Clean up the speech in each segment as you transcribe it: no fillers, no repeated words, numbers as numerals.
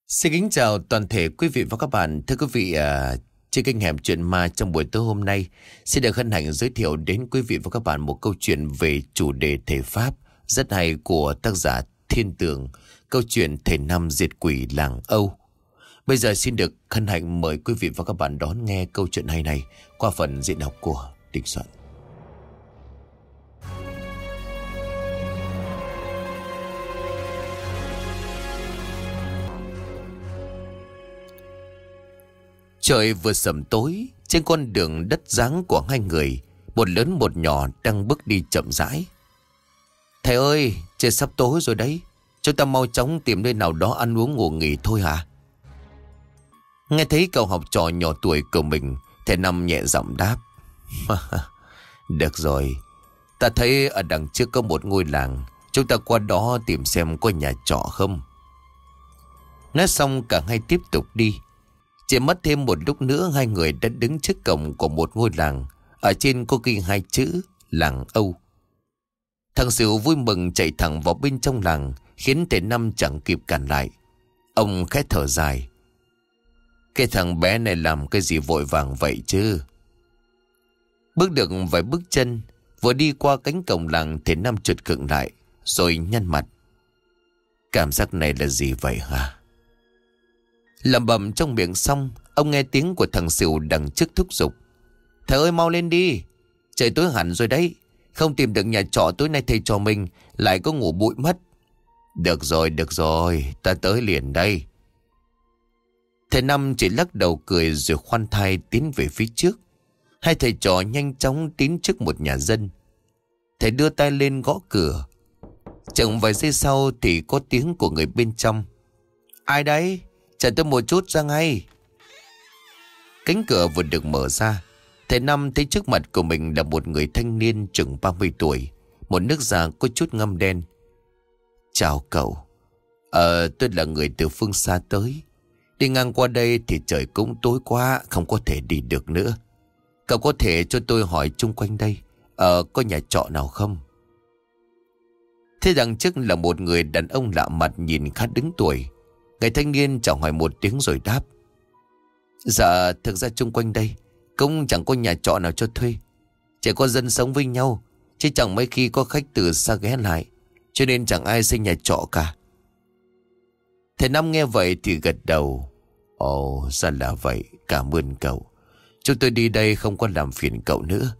Xin kính chào toàn thể quý vị và các bạn. Thưa quý vị, trên kênh Hẻm Chuyện Ma trong buổi tối hôm nay xin được hân hạnh giới thiệu đến quý vị và các bạn một câu chuyện về chủ đề thể pháp rất hay của tác giả Thiên Tường, câu chuyện Thể Năm Diệt Quỷ Làng Âu. Bây giờ xin được hân hạnh mời quý vị và các bạn đón nghe câu chuyện hay này qua phần diễn đọc của Đình Soạn. Trời vừa sầm tối, trên con đường đất dáng của hai người, một lớn một nhỏ đang bước đi chậm rãi. Thầy ơi, trời sắp tối rồi đấy, chúng ta mau chóng tìm nơi nào đó ăn uống ngủ nghỉ thôi hả? Nghe thấy cậu học trò nhỏ tuổi của mình, thầy Năm nhẹ giọng đáp. Được rồi, ta thấy ở đằng trước có một ngôi làng, chúng ta qua đó tìm xem có nhà trọ không. Nói xong cả hai tiếp tục đi. Chỉ mất thêm một lúc nữa hai người đã đứng trước cổng của một ngôi làng. Ở trên có ghi hai chữ Làng Âu. Thằng Sửu vui mừng chạy thẳng vào bên trong làng, khiến thầy Năm chẳng kịp cản lại. Ông khẽ thở dài. Cái thằng bé này làm cái gì vội vàng vậy chứ? Bước được vài bước chân, vừa đi qua cánh cổng làng thầy Năm chợt khựng lại, rồi nhăn mặt. Cảm giác này là gì vậy hả? Lẩm bẩm trong miệng xong, ông nghe tiếng của thằng Sửu đằng trước thúc giục. Thầy ơi mau lên đi, trời tối hẳn rồi đấy, không tìm được nhà trọ tối nay thầy trò mình lại có ngủ bụi mất. Được rồi, ta tới liền đây. Thầy Năm chỉ lắc đầu cười rồi khoan thai tiến về phía trước. Hai thầy trò nhanh chóng tiến trước một nhà dân. Thầy đưa tay lên gõ cửa. Chừng vài giây sau thì có tiếng của người bên trong. Ai đấy? Chờ tôi một chút ra ngay. Cánh cửa vừa được mở ra, thầy Năm thấy trước mặt của mình là một người thanh niên chừng 30 tuổi, một nước da có chút ngăm đen. Chào cậu. Tôi là người từ phương xa tới. Đi ngang qua đây thì trời cũng tối quá, không có thể đi được nữa. Cậu có thể cho tôi hỏi chung quanh đây có nhà trọ nào không? Thế đằng trước là một người đàn ông lạ mặt nhìn khá đứng tuổi. Người thanh niên chào hỏi một tiếng rồi đáp. Dạ, thực ra chung quanh đây cũng chẳng có nhà trọ nào cho thuê. Chỉ có dân sống với nhau, chứ chẳng mấy khi có khách từ xa ghé lại, cho nên chẳng ai xây nhà trọ cả. Thầy Năm nghe vậy thì gật đầu. Ồ, ra là vậy, cảm ơn cậu. Chúng tôi đi đây không có làm phiền cậu nữa.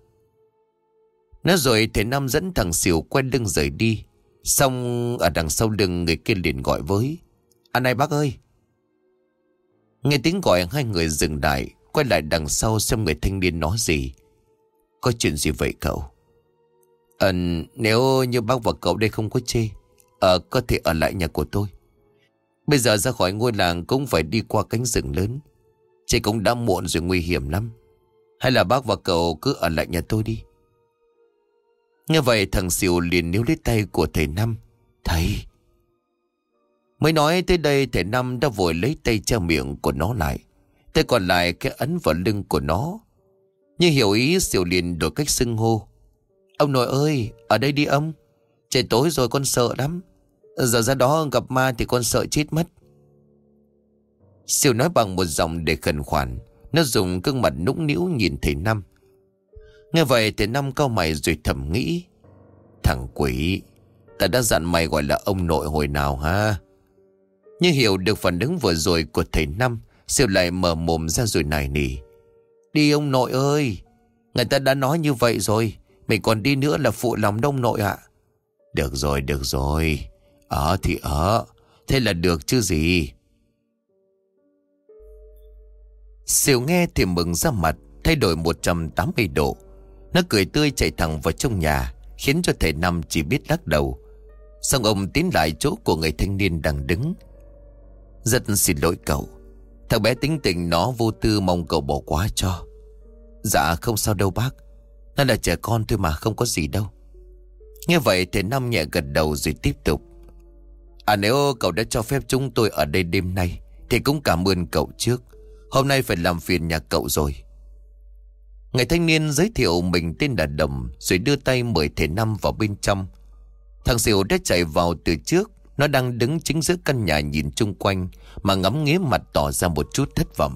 Nói rồi thầy Năm dẫn thằng Sửu quay lưng rời đi. Xong ở đằng sau lưng người kia liền gọi với. À này bác ơi. Nghe tiếng gọi hai người dừng lại, quay lại đằng sau xem người thanh niên nói gì. Có chuyện gì vậy cậu? Nếu như bác và cậu đây không có chê, có thể ở lại nhà của tôi. Bây giờ ra khỏi ngôi làng cũng phải đi qua cánh rừng lớn, chứ cũng đã muộn rồi, nguy hiểm lắm. Hay là bác và cậu cứ ở lại nhà tôi đi. Nghe vậy thằng Sửu liền níu lấy tay của thầy Năm. Thầy. Mới nói tới đây thầy Năm đã vội lấy tay che miệng của nó lại, tay còn lại cái ấn vào lưng của nó. Như hiểu ý, Sửu liền đổi cách xưng hô. Ông nội ơi, ở đây đi ông. Trời tối rồi con sợ lắm. Giờ ra đó gặp ma thì con sợ chết mất. Sửu nói bằng một giọng để khẩn khoản. Nó dùng gương mặt nũng nĩu nhìn thầy Năm. Nghe vậy thầy Năm cau mày rồi thầm nghĩ. Thằng quỷ, ta đã dặn mày gọi là ông nội hồi nào ha? Như hiểu được phản ứng vừa rồi của thầy Năm, Sửu lại mở mồm ra rồi nài nỉ. Đi ông nội ơi, người ta đã nói như vậy rồi, mình còn đi nữa là phụ lòng ông nội ạ. Được rồi, ở thì ở, thế là được chứ gì. Sửu nghe thì mừng ra mặt, thay đổi 180 độ. Nó cười tươi chạy thẳng vào trong nhà, khiến cho thầy Năm chỉ biết lắc đầu. Xong ông tiến lại chỗ của người thanh niên đang đứng. Rất xin lỗi cậu, thằng bé tính tình nó vô tư, mong cậu bỏ qua cho. Dạ không sao đâu bác, nó là trẻ con thôi mà, không có gì đâu. Nghe vậy thầy Năm nhẹ gật đầu rồi tiếp tục. Nếu cậu đã cho phép chúng tôi ở đây đêm nay thì cũng cảm ơn cậu trước. Hôm nay phải làm phiền nhà cậu rồi. Người thanh niên giới thiệu mình tên là Đồng, rồi đưa tay mời thầy Năm vào bên trong. Thằng Sửu đã chạy vào từ trước. Nó đang đứng chính giữa căn nhà nhìn chung quanh mà ngắm nghía, mặt tỏ ra một chút thất vọng.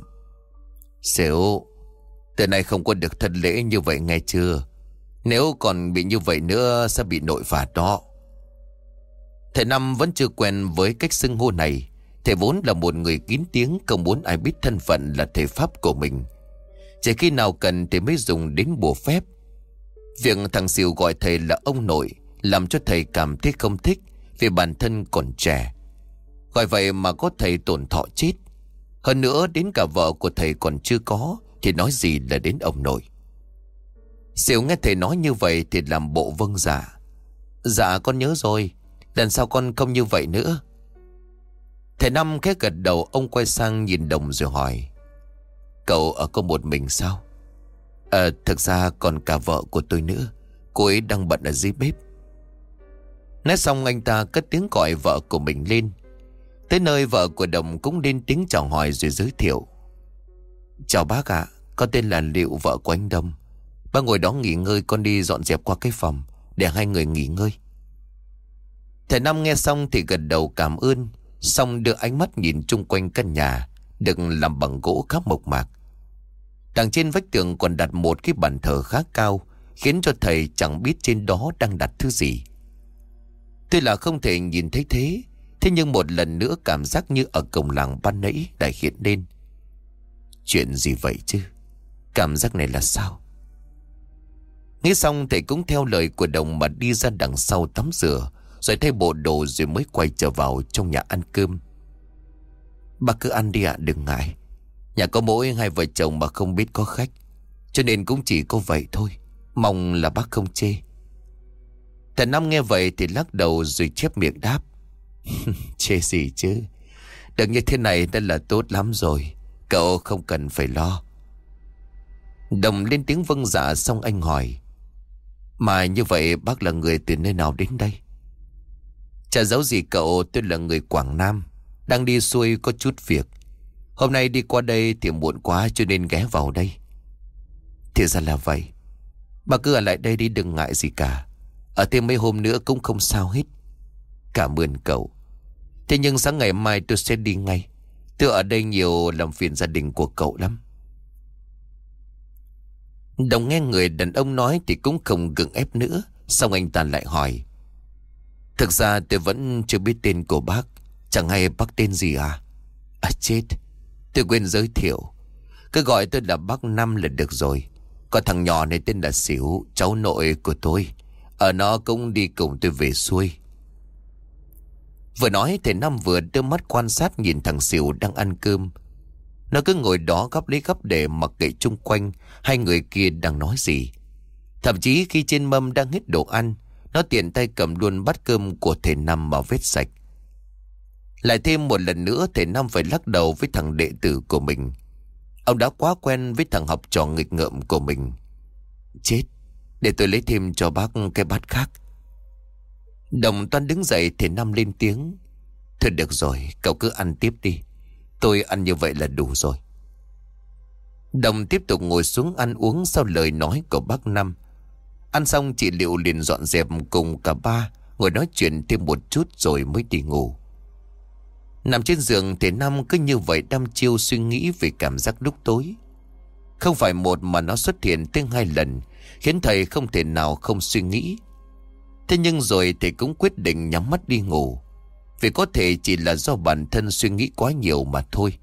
Xỉu, từ nay không có được thân lễ như vậy nghe chưa? Nếu còn bị như vậy nữa sẽ bị nội phạt đó. Thầy Năm vẫn chưa quen với cách xưng hô này. Thầy vốn là một người kín tiếng, không muốn ai biết thân phận là thầy pháp của mình. Chỉ khi nào cần thì mới dùng đến bùa phép. Việc thằng Xỉu gọi thầy là ông nội làm cho thầy cảm thấy không thích, vì bản thân còn trẻ. Gọi vậy mà có thầy tổn thọ chết. Hơn nữa đến cả vợ của thầy còn chưa có, thì nói gì là đến ông nội. Xỉu nghe thầy nói như vậy thì làm bộ vâng dạ. Dạ con nhớ rồi, lần sau con không như vậy nữa. Thầy Năm khẽ gật đầu. Ông quay sang nhìn Đồng rồi hỏi: Cậu ở có một mình sao? Thực ra còn cả vợ của tôi nữa. Cô ấy đang bận ở dưới bếp. Nói xong anh ta cất tiếng gọi vợ của mình lên. Tới nơi vợ của Đồng cũng lên tiếng chào hỏi rồi giới thiệu: Chào bác ạ, con tên là Liệu, vợ của anh Đồng. Bác ngồi đó nghỉ ngơi, con đi dọn dẹp qua cái phòng để hai người nghỉ ngơi. Thầy Năm nghe xong thì gật đầu cảm ơn, xong đưa ánh mắt nhìn chung quanh căn nhà được làm bằng gỗ khá mộc mạc. Đằng trên vách tường còn đặt một cái bàn thờ khá cao, khiến cho thầy chẳng biết trên đó đang đặt thứ gì. Tuy là không thể nhìn thấy thế nhưng một lần nữa cảm giác như ở cổng làng ban nãy lại hiện lên. Chuyện gì vậy chứ? Cảm giác này là sao? Nghĩ xong thầy cũng theo lời của Đồng mà đi ra đằng sau tắm rửa, rồi thay bộ đồ rồi mới quay trở vào trong nhà ăn cơm. Bác cứ ăn đi ạ, đừng ngại. Nhà có mỗi hai vợ chồng mà không biết có khách, cho nên cũng chỉ có vậy thôi. Mong là bác không chê. Thầy Năm nghe vậy thì lắc đầu rồi chép miệng đáp: Chê gì chứ? Được như thế này đã là tốt lắm rồi. Cậu không cần phải lo. Đồng lên tiếng vâng dạ, xong anh hỏi: Mà như vậy bác là người từ nơi nào đến đây? Chả giấu gì cậu, tôi là người Quảng Nam, đang đi xuôi có chút việc. Hôm nay đi qua đây thì muộn quá cho nên ghé vào đây. Thì ra là vậy. Bà cứ ở lại đây đi, đừng ngại gì cả. Ở thêm mấy hôm nữa cũng không sao hết. Cảm ơn cậu. Thế nhưng sáng ngày mai tôi sẽ đi ngay. Tôi ở đây nhiều làm phiền gia đình của cậu lắm. Đồng nghe người đàn ông nói thì cũng không gượng ép nữa. Xong anh ta lại hỏi: Thực ra tôi vẫn chưa biết tên của bác. Chẳng hay bác tên gì à? À chết, tôi quên giới thiệu. Cứ gọi tôi là bác Năm là được rồi. Còn thằng nhỏ này tên là Xỉu, cháu nội của tôi. Ở nó cũng đi cùng tôi về xuôi. Vừa nói thầy Năm vừa đưa mắt quan sát nhìn thằng Xỉu đang ăn cơm. Nó cứ ngồi đó gắp lấy gắp để mặc kệ chung quanh hai người kia đang nói gì. Thậm chí khi trên mâm đang hết đồ ăn, nó tiện tay cầm luôn bát cơm của thầy Năm mà vết sạch. Lại thêm một lần nữa thầy Năm phải lắc đầu với thằng đệ tử của mình. Ông đã quá quen với thằng học trò nghịch ngợm của mình. Chết, để tôi lấy thêm cho bác cái bát khác. Đồng toan đứng dậy, thầy Năm lên tiếng: Thôi được rồi, cậu cứ ăn tiếp đi. Tôi ăn như vậy là đủ rồi. Đồng tiếp tục ngồi xuống ăn uống sau lời nói của bác Năm. Ăn xong chị Liệu liền dọn dẹp cùng cả ba ngồi nói chuyện thêm một chút rồi mới đi ngủ. Nằm trên giường thầy Năm cứ như vậy đăm chiêu suy nghĩ về cảm giác lúc tối. Không phải một mà nó xuất hiện tới hai lần, khiến thầy không thể nào không suy nghĩ. Thế nhưng rồi thầy cũng quyết định nhắm mắt đi ngủ, vì có thể chỉ là do bản thân suy nghĩ quá nhiều mà thôi.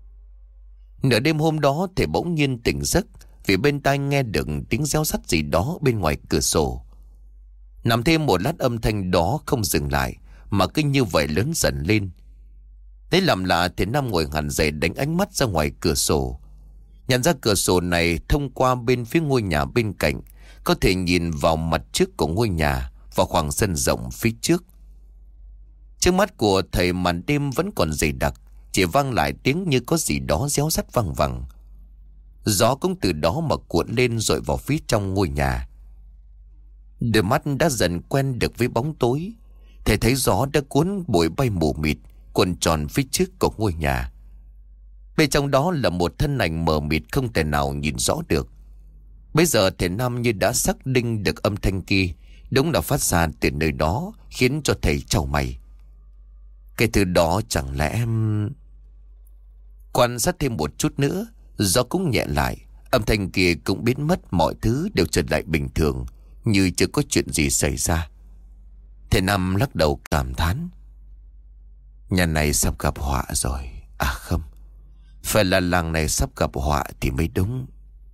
Nửa đêm hôm đó thầy bỗng nhiên tỉnh giấc vì bên tai nghe được tiếng réo rắt gì đó bên ngoài cửa sổ. Nằm thêm một lát âm thanh đó không dừng lại mà cứ như vậy lớn dần lên. Thấy làm lạ thầy Năm ngồi hẳn dậy, đánh ánh mắt ra ngoài cửa sổ. Nhận ra cửa sổ này thông qua bên phía ngôi nhà bên cạnh, có thể nhìn vào mặt trước của ngôi nhà và khoảng sân rộng phía trước. Trước mắt của thầy màn đêm vẫn còn dày đặc, chỉ vang lại tiếng như có gì đó réo rắt văng vẳng. Gió cũng từ đó mà cuộn lên dội vào phía trong ngôi nhà. Đôi mắt đã dần quen được với bóng tối, thầy thấy gió đã cuốn bụi bay mù mịt cuộn tròn phía trước của ngôi nhà. Bên trong đó là một thân ảnh mờ mịt không thể nào nhìn rõ được. Bây giờ thầy Năm như đã xác định được âm thanh kia đúng là phát ra từ nơi đó, khiến cho thầy chau mày. Cái thứ đó chẳng lẽ... Quan sát thêm một chút nữa, gió cũng nhẹ lại, âm thanh kia cũng biến mất, mọi thứ đều trở lại bình thường, như chưa có chuyện gì xảy ra. Thầy Năm lắc đầu cảm thán. Nhà này sắp gặp họa rồi. À không, phải là làng này sắp gặp họa thì mới đúng.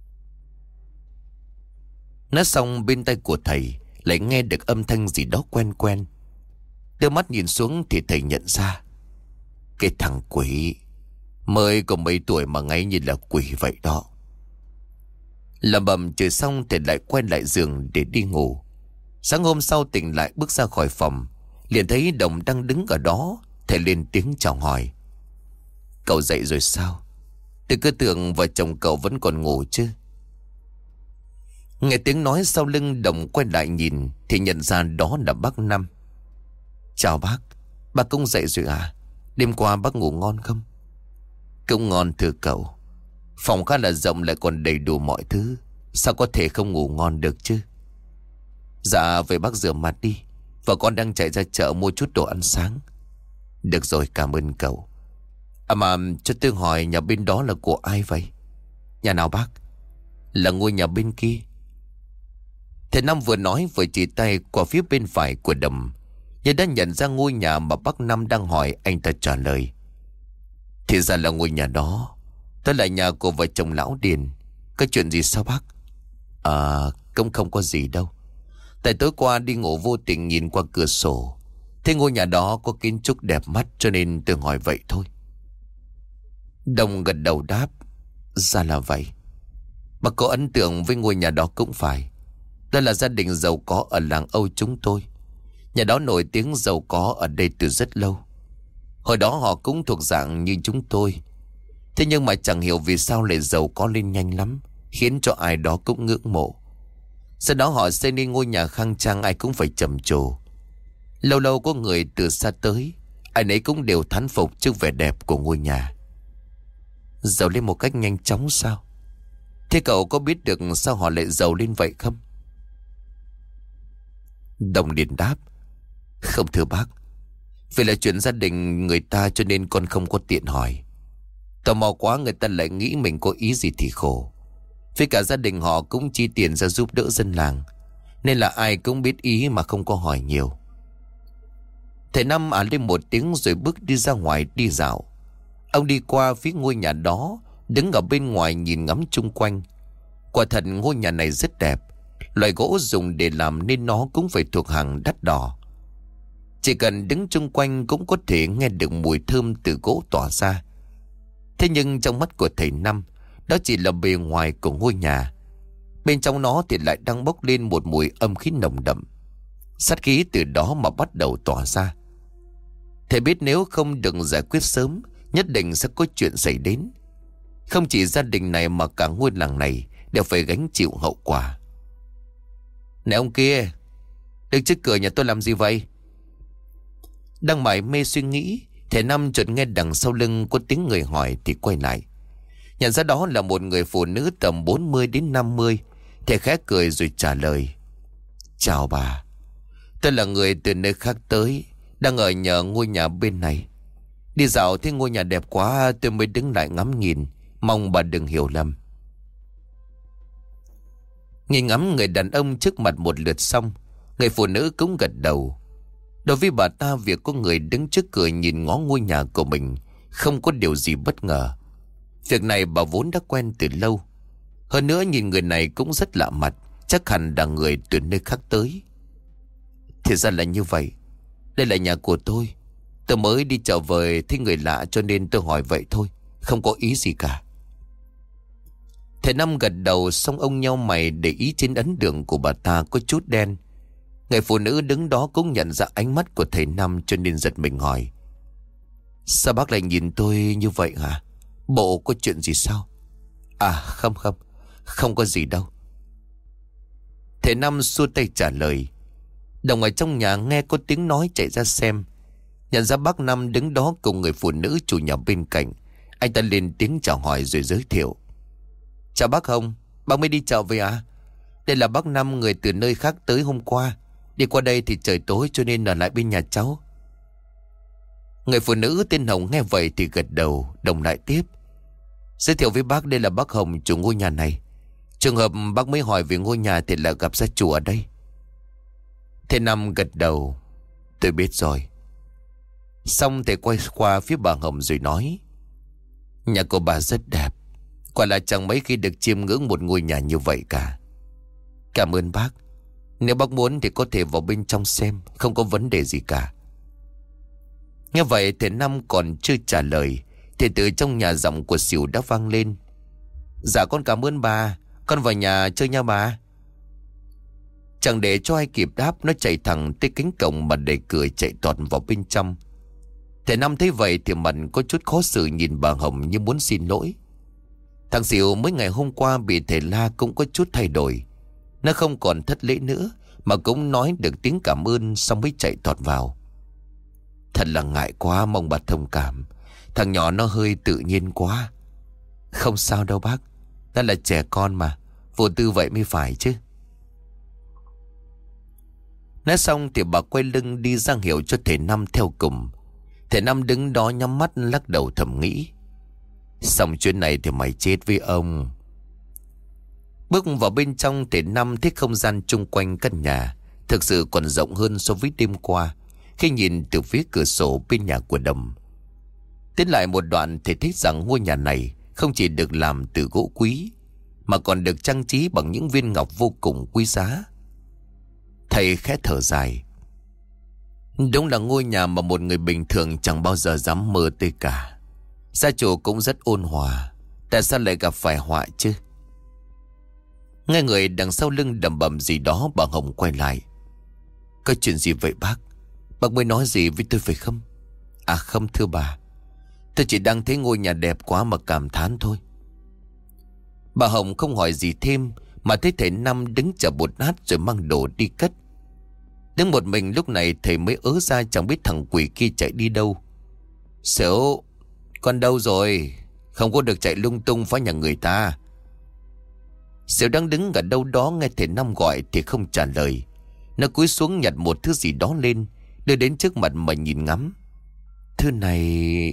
Nói xong, bên tay của thầy lại nghe được âm thanh gì đó quen quen. Đưa mắt nhìn xuống thì thầy nhận ra cái thằng quỷ mới có mấy tuổi mà ngáy như là quỷ vậy đó. Lầm bầm chơi xong, thầy lại quay lại giường để đi ngủ. Sáng hôm sau tỉnh lại, bước ra khỏi phòng, liền thấy Đồng đang đứng ở đó. Thầy lên tiếng chào hỏi. Cậu dậy rồi sao? Tôi cứ tưởng vợ chồng cậu vẫn còn ngủ chứ. Nghe tiếng nói sau lưng, Đồng quay lại nhìn thì nhận ra đó là bác Năm. Chào bác. Bác cũng dậy rồi à? Đêm qua bác ngủ ngon không? Cũng ngon thưa cậu. Phòng khá là rộng, lại còn đầy đủ mọi thứ, sao có thể không ngủ ngon được chứ? Dạ vậy bác rửa mặt đi, vợ con đang chạy ra chợ mua chút đồ ăn sáng. Được rồi, cảm ơn cậu. À mà cho tôi hỏi, nhà bên đó là của ai vậy? Nhà nào bác? Là ngôi nhà bên kia. Thầy Năm vừa nói vừa chỉ tay qua phía bên phải của Đồng. Nhưng đã nhận ra ngôi nhà mà bác Năm đang hỏi, anh ta trả lời. Thì ra là ngôi nhà đó. Đó là nhà của vợ chồng lão Điền. Có chuyện gì sao bác? À, cũng không có gì đâu. Tại tối qua đi ngủ vô tình nhìn qua cửa sổ, thấy ngôi nhà đó có kiến trúc đẹp mắt, cho nên tôi hỏi vậy thôi. Đồng gật đầu đáp. Ra là vậy. Bà có ấn tượng với ngôi nhà đó cũng phải. Đó là gia đình giàu có ở làng Âu chúng tôi. Nhà đó nổi tiếng giàu có ở đây từ rất lâu. Hồi đó họ cũng thuộc dạng như chúng tôi. Thế nhưng mà chẳng hiểu vì sao lại giàu có lên nhanh lắm, khiến cho ai đó cũng ngưỡng mộ. Sau đó họ xây nên ngôi nhà khang trang, ai cũng phải trầm trồ. Lâu lâu có người từ xa tới, ai nấy cũng đều thán phục trước vẻ đẹp của ngôi nhà. Giàu lên một cách nhanh chóng sao? Thế cậu có biết được sao họ lại giàu lên vậy không? Đồng liền đáp. Không thưa bác, vì là chuyện gia đình người ta cho nên con không có tiện hỏi. Tò mò quá, người ta lại nghĩ mình có ý gì thì khổ. Với cả gia đình họ cũng chi tiền ra giúp đỡ dân làng, nên là ai cũng biết ý mà không có hỏi nhiều. Thầy Năm lên một tiếng rồi bước đi ra ngoài đi dạo. Ông đi qua phía ngôi nhà đó, đứng ở bên ngoài nhìn ngắm chung quanh. Quả thật ngôi nhà này rất đẹp. Loại gỗ dùng để làm nên nó cũng phải thuộc hàng đắt đỏ. Chỉ cần đứng chung quanh cũng có thể nghe được mùi thơm từ gỗ tỏa ra. Thế nhưng trong mắt của thầy Năm, đó chỉ là bề ngoài của ngôi nhà. Bên trong nó thì lại đang bốc lên một mùi âm khí nồng đậm. Sát khí từ đó mà bắt đầu tỏa ra. Thầy biết nếu không được giải quyết sớm, nhất định sẽ có chuyện xảy đến. Không chỉ gia đình này mà cả ngôi làng này đều phải gánh chịu hậu quả. Này ông kia, đứng trước cửa nhà tôi làm gì vậy? Đang mải mê suy nghĩ, thầy Năm chợt nghe đằng sau lưng có tiếng người hỏi thì quay lại. Nhận ra đó là một người phụ nữ tầm 40 đến 50. Thầy khẽ cười rồi trả lời. Chào bà, tôi là người từ nơi khác tới, đang ở nhờ ngôi nhà bên này. Đi dạo thấy ngôi nhà đẹp quá, tôi mới đứng lại ngắm nhìn, mong bà đừng hiểu lầm. Nhìn ngắm người đàn ông trước mặt một lượt xong, người phụ nữ cũng gật đầu. Đối với bà ta, việc có người đứng trước cửa nhìn ngó ngôi nhà của mình không có điều gì bất ngờ. Việc này bà vốn đã quen từ lâu. Hơn nữa nhìn người này cũng rất lạ mặt, chắc hẳn là người từ nơi khác tới. Thì ra là như vậy. Đây là nhà của tôi. Tôi mới đi chợ về thấy người lạ cho nên tôi hỏi vậy thôi, không có ý gì cả. Thầy Năm gật đầu, xong ông nheo mày để ý trên ấn đường của bà ta có chút đen. Người phụ nữ đứng đó cũng nhận ra ánh mắt của thầy Năm cho nên giật mình hỏi. Sao bác lại nhìn tôi như vậy hả? Bộ có chuyện gì sao? À không, không có gì đâu. Thầy Năm xua tay trả lời. Đồng ở trong nhà nghe có tiếng nói chạy ra xem. Nhận ra bác Năm đứng đó cùng người phụ nữ chủ nhà bên cạnh. Anh ta lên tiếng chào hỏi rồi giới thiệu. Chào bác Hồng, bác mới đi chợ về à? Đây là bác Năm, người từ nơi khác tới hôm qua. Đi qua đây thì trời tối cho nên ở lại bên nhà cháu. Người phụ nữ tên Hồng nghe vậy thì gật đầu, đồng lại tiếp. Giới thiệu với bác, đây là bác Hồng, chủ ngôi nhà này. Trường hợp bác mới hỏi về ngôi nhà thì là gặp gia chủ ở đây. Thầy Năm gật đầu. Tôi biết rồi. Xong thầy quay qua phía bà Hồng rồi nói. Nhà của bà rất đẹp. Quả là chẳng mấy khi được chiêm ngưỡng một ngôi nhà như vậy cả. Cảm ơn bác. Nếu bác muốn thì có thể vào bên trong xem, không có vấn đề gì cả. Nghe vậy thầy Năm còn chưa trả lời thì từ trong nhà giọng của Sỉu đã vang lên. Dạ con cảm ơn bà. Con vào nhà chơi nha bà. Chẳng để cho ai kịp đáp, nó chạy thẳng tới cánh cổng mà đẩy cửa chạy toạt vào bên trong. Thầy Năm thấy vậy thì mặt có chút khó xử nhìn bà Hồng như muốn xin lỗi. Thằng Sỉu mới ngày hôm qua bị thầy la cũng có chút thay đổi. Nó không còn thất lễ nữa mà cũng nói được tiếng cảm ơn, xong mới chạy toạt vào. Thật là ngại quá, mong bà thông cảm. Thằng nhỏ nó hơi tự nhiên quá. Không sao đâu bác. Nó là trẻ con mà. Vô tư vậy mới phải chứ. Nói xong thì bà quay lưng đi ra hiệu cho thầy Năm theo cùng. Thầy Năm đứng đó nhắm mắt lắc đầu thầm nghĩ. Xong chuyện này thì mày chết với ông. Bước vào bên trong, thầy Năm thấy không gian chung quanh căn nhà thực sự còn rộng hơn so với đêm qua khi nhìn từ phía cửa sổ bên nhà của Đầm. Tiến lại một đoạn, thầy thấy rằng ngôi nhà này không chỉ được làm từ gỗ quý mà còn được trang trí bằng những viên ngọc vô cùng quý giá. Thầy khẽ thở dài. Đúng là ngôi nhà mà một người bình thường chẳng bao giờ dám mơ tới cả. Gia chủ cũng rất ôn hòa, tại sao lại gặp phải họa chứ? Nghe người đằng sau lưng đầm bầm gì đó, bà Hồng quay lại. Có chuyện gì vậy bác? Bác mới nói gì với tôi phải không? À không thưa bà, tôi chỉ đang thấy ngôi nhà đẹp quá mà cảm thán thôi. Bà Hồng không hỏi gì thêm mà thấy thầy Năm đứng chở bột nát rồi mang đồ đi cất. Đứng một mình lúc này thầy mới ớ ra chẳng biết thằng quỷ kia chạy đi đâu. Sểu, con đâu rồi? Không có được chạy lung tung phá nhà người ta. Sểu đang đứng ở đâu đó nghe thầy Năm gọi thì không trả lời. Nó cúi xuống nhặt một thứ gì đó lên, đưa đến trước mặt mà nhìn ngắm. Thứ này...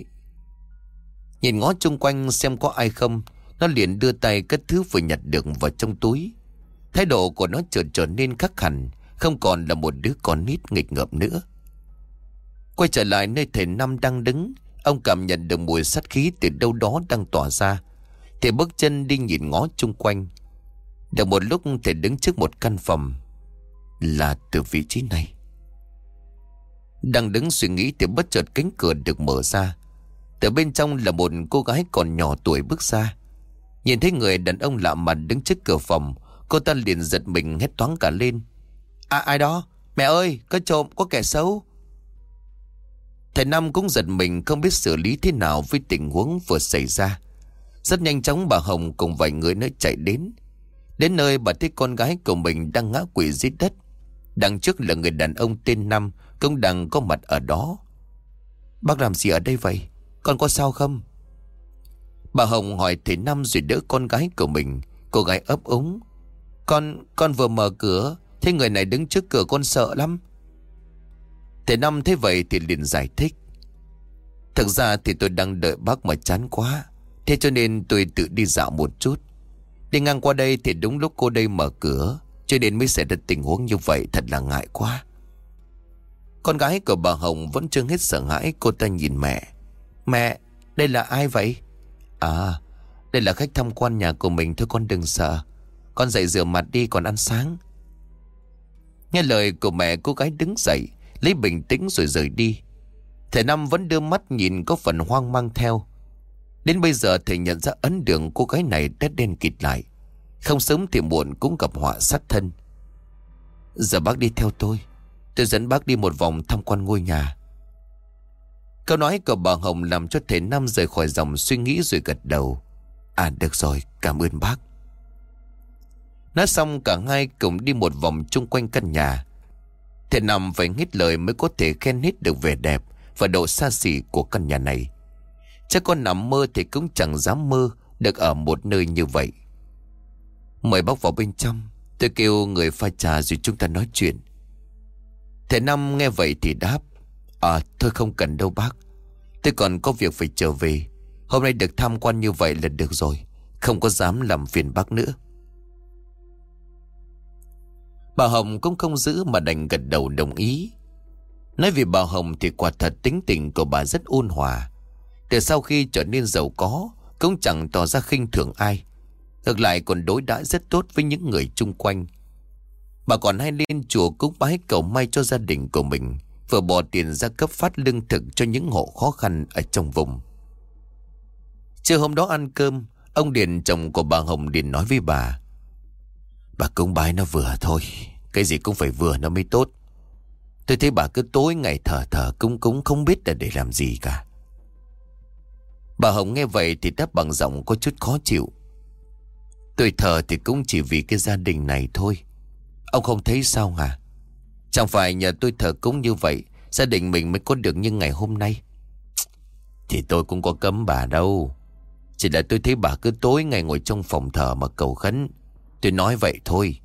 Nhìn ngó chung quanh xem có ai không, nó liền đưa tay cất thứ vừa nhặt được vào trong túi. Thái độ của nó trở nên khác hẳn, không còn là một đứa con nít nghịch ngợm nữa. Quay trở lại nơi thầy Năm đang đứng, ông cảm nhận được mùi sát khí từ đâu đó đang tỏa ra. Thầy bước chân đi nhìn ngó chung quanh. Được một lúc thầy đứng trước một căn phòng. Là từ vị trí này. Đang đứng suy nghĩ thì bất chợt cánh cửa được mở ra. Từ bên trong là một cô gái còn nhỏ tuổi bước ra. Nhìn thấy người đàn ông lạ mặt đứng trước cửa phòng, cô ta liền giật mình hét toáng cả lên. À ai đó? Mẹ ơi, có trộm, có kẻ xấu. Thầy Năm cũng giật mình không biết xử lý thế nào với tình huống vừa xảy ra. Rất nhanh chóng bà Hồng cùng vài người nữa chạy đến. Đến nơi bà thấy con gái của mình đang ngã quỵ dưới đất. Đằng trước là người đàn ông tên Năm cũng đang có mặt ở đó. Bác làm gì ở đây vậy? Con có sao không? Bà Hồng hỏi thầy Năm rồi đỡ con gái của mình. Cô gái ấp úng. Con vừa mở cửa, thấy người này đứng trước cửa, con sợ lắm. Thầy Năm thấy vậy thì liền giải thích. Thực ra thì tôi đang đợi bác mà chán quá, thế cho nên tôi tự đi dạo một chút. Đi ngang qua đây thì đúng lúc cô đây mở cửa, cho nên mới xảy ra tình huống như vậy, thật là ngại quá. Con gái của bà Hồng vẫn chưa hết sợ hãi. Cô ta nhìn mẹ. Mẹ, đây là ai vậy? À, đây là khách tham quan nhà của mình thôi, con đừng sợ. Con dậy rửa mặt đi còn ăn sáng. Nghe lời của mẹ, cô gái đứng dậy lấy bình tĩnh rồi rời đi. Thầy Năm vẫn đưa mắt nhìn có phần hoang mang theo. Đến bây giờ thầy nhận ra ấn đường cô gái này đã đen kịt lại. Không sớm thì muộn cũng gặp họa sát thân. Giờ bác đi theo tôi dẫn bác đi một vòng tham quan ngôi nhà. Câu nói của bà Hồng làm cho thầy Năm rời khỏi dòng suy nghĩ rồi gật đầu. À được rồi, cảm ơn bác. Nói xong cả hai cùng đi một vòng chung quanh căn nhà. Thầy Năm phải hết lời mới có thể khen hết được vẻ đẹp và độ xa xỉ của căn nhà này. Chắc con nằm mơ thì cũng chẳng dám mơ được ở một nơi như vậy. Mời bác vào bên trong, tôi kêu người pha trà rồi chúng ta nói chuyện. Thầy Năm nghe vậy thì đáp. Thôi không cần đâu bác, Tôi còn có việc phải trở về. Hôm nay được tham quan như vậy là được rồi, không có dám làm phiền bác nữa. Bà Hồng cũng không giữ mà đành gật đầu đồng ý. Nói vì bà Hồng thì quả thật tính tình của bà rất ôn hòa. Từ sau khi trở nên giàu có cũng chẳng tỏ ra khinh thường ai, ngược lại còn đối đãi rất tốt với những người chung quanh. Bà còn hay lên chùa cúng bái cầu may cho gia đình của mình, vừa bỏ tiền ra cấp phát lương thực cho những hộ khó khăn ở trong vùng. Trưa hôm đó ăn cơm, ông Điền chồng của bà Hồng Điền nói với bà cúng bái nó vừa thôi, cái gì cũng phải vừa nó mới tốt. Tôi thấy bà cứ tối ngày thờ thờ cúng cúng không biết là để làm gì cả. Bà Hồng nghe vậy thì đáp bằng giọng có chút khó chịu. Tôi thờ thì cũng chỉ vì cái gia đình này thôi. Ông không thấy sao hả? Chẳng phải nhờ tôi thờ cúng như vậy gia đình mình mới có được như ngày hôm nay. Thì tôi cũng có cấm bà đâu, chỉ là tôi thấy bà cứ tối ngày ngồi trong phòng thờ mà cầu khấn. Tôi nói vậy thôi.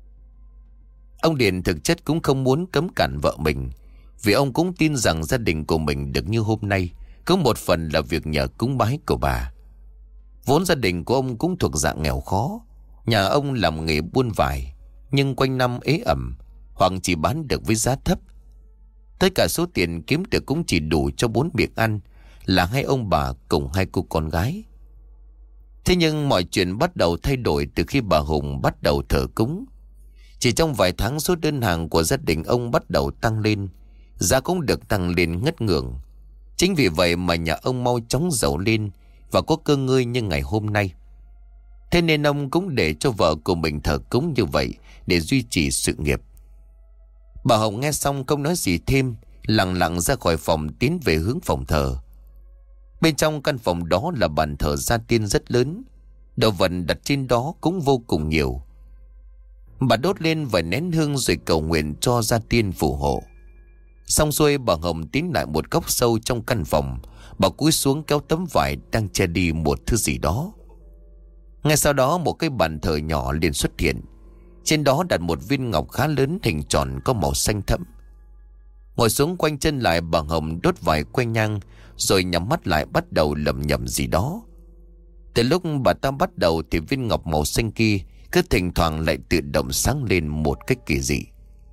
Ông Điền thực chất cũng không muốn cấm cản vợ mình, vì ông cũng tin rằng gia đình của mình được như hôm nay có một phần là việc nhờ cúng bái của bà. Vốn gia đình của ông cũng thuộc dạng nghèo khó. Nhà ông làm nghề buôn vải, nhưng quanh năm ế ẩm hoặc chỉ bán được với giá thấp. Tất cả số tiền kiếm được cũng chỉ đủ cho 4 miệng ăn là hai ông bà cùng 2 cô con gái. Thế nhưng mọi chuyện bắt đầu thay đổi từ khi bà Hùng bắt đầu thờ cúng. Chỉ trong vài tháng số đơn hàng của gia đình ông bắt đầu tăng lên, giá cũng được tăng lên ngất ngưỡng. Chính vì vậy mà nhà ông mau chóng giàu lên và có cơ ngơi như ngày hôm nay. Thế nên ông cũng để cho vợ của mình thờ cúng như vậy để duy trì sự nghiệp. Bà Hồng nghe xong không nói gì thêm, lặng lặng ra khỏi phòng tiến về hướng phòng thờ. Bên trong căn phòng đó là bàn thờ gia tiên rất lớn, đồ vật đặt trên đó cũng vô cùng nhiều. Bà đốt lên vài nén hương rồi cầu nguyện cho gia tiên phù hộ. Xong xuôi bà Hồng tiến lại một góc sâu trong căn phòng. Bà cúi xuống kéo tấm vải đang che đi một thứ gì đó. Ngay sau đó một cái bàn thờ nhỏ liền xuất hiện. Trên đó đặt một viên ngọc khá lớn hình tròn có màu xanh thẫm. Ngồi xuống quanh chân lại, bà Hồng đốt vài que nhang rồi nhắm mắt lại bắt đầu lẩm nhẩm gì đó. Từ lúc bà ta bắt đầu thì viên ngọc màu xanh kia cứ thỉnh thoảng lại tự động sáng lên một cách kỳ dị.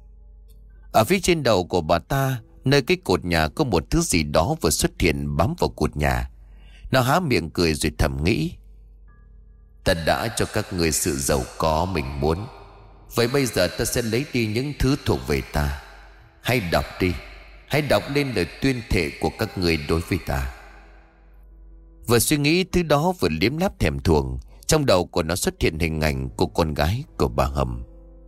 Ở phía trên đầu của bà ta, nơi cái cột nhà có một thứ gì đó vừa xuất hiện bám vào cột nhà. Nó há miệng cười rồi thầm nghĩ: ta đã cho các người sự giàu có mình muốn, vậy bây giờ ta sẽ lấy đi những thứ thuộc về ta. Hãy đọc đi, hãy đọc lên lời tuyên thệ của các người đối với ta. Vừa suy nghĩ thứ đó vừa liếm láp thèm thuồng, trong đầu của nó xuất hiện hình ảnh của con gái của bà Hồng.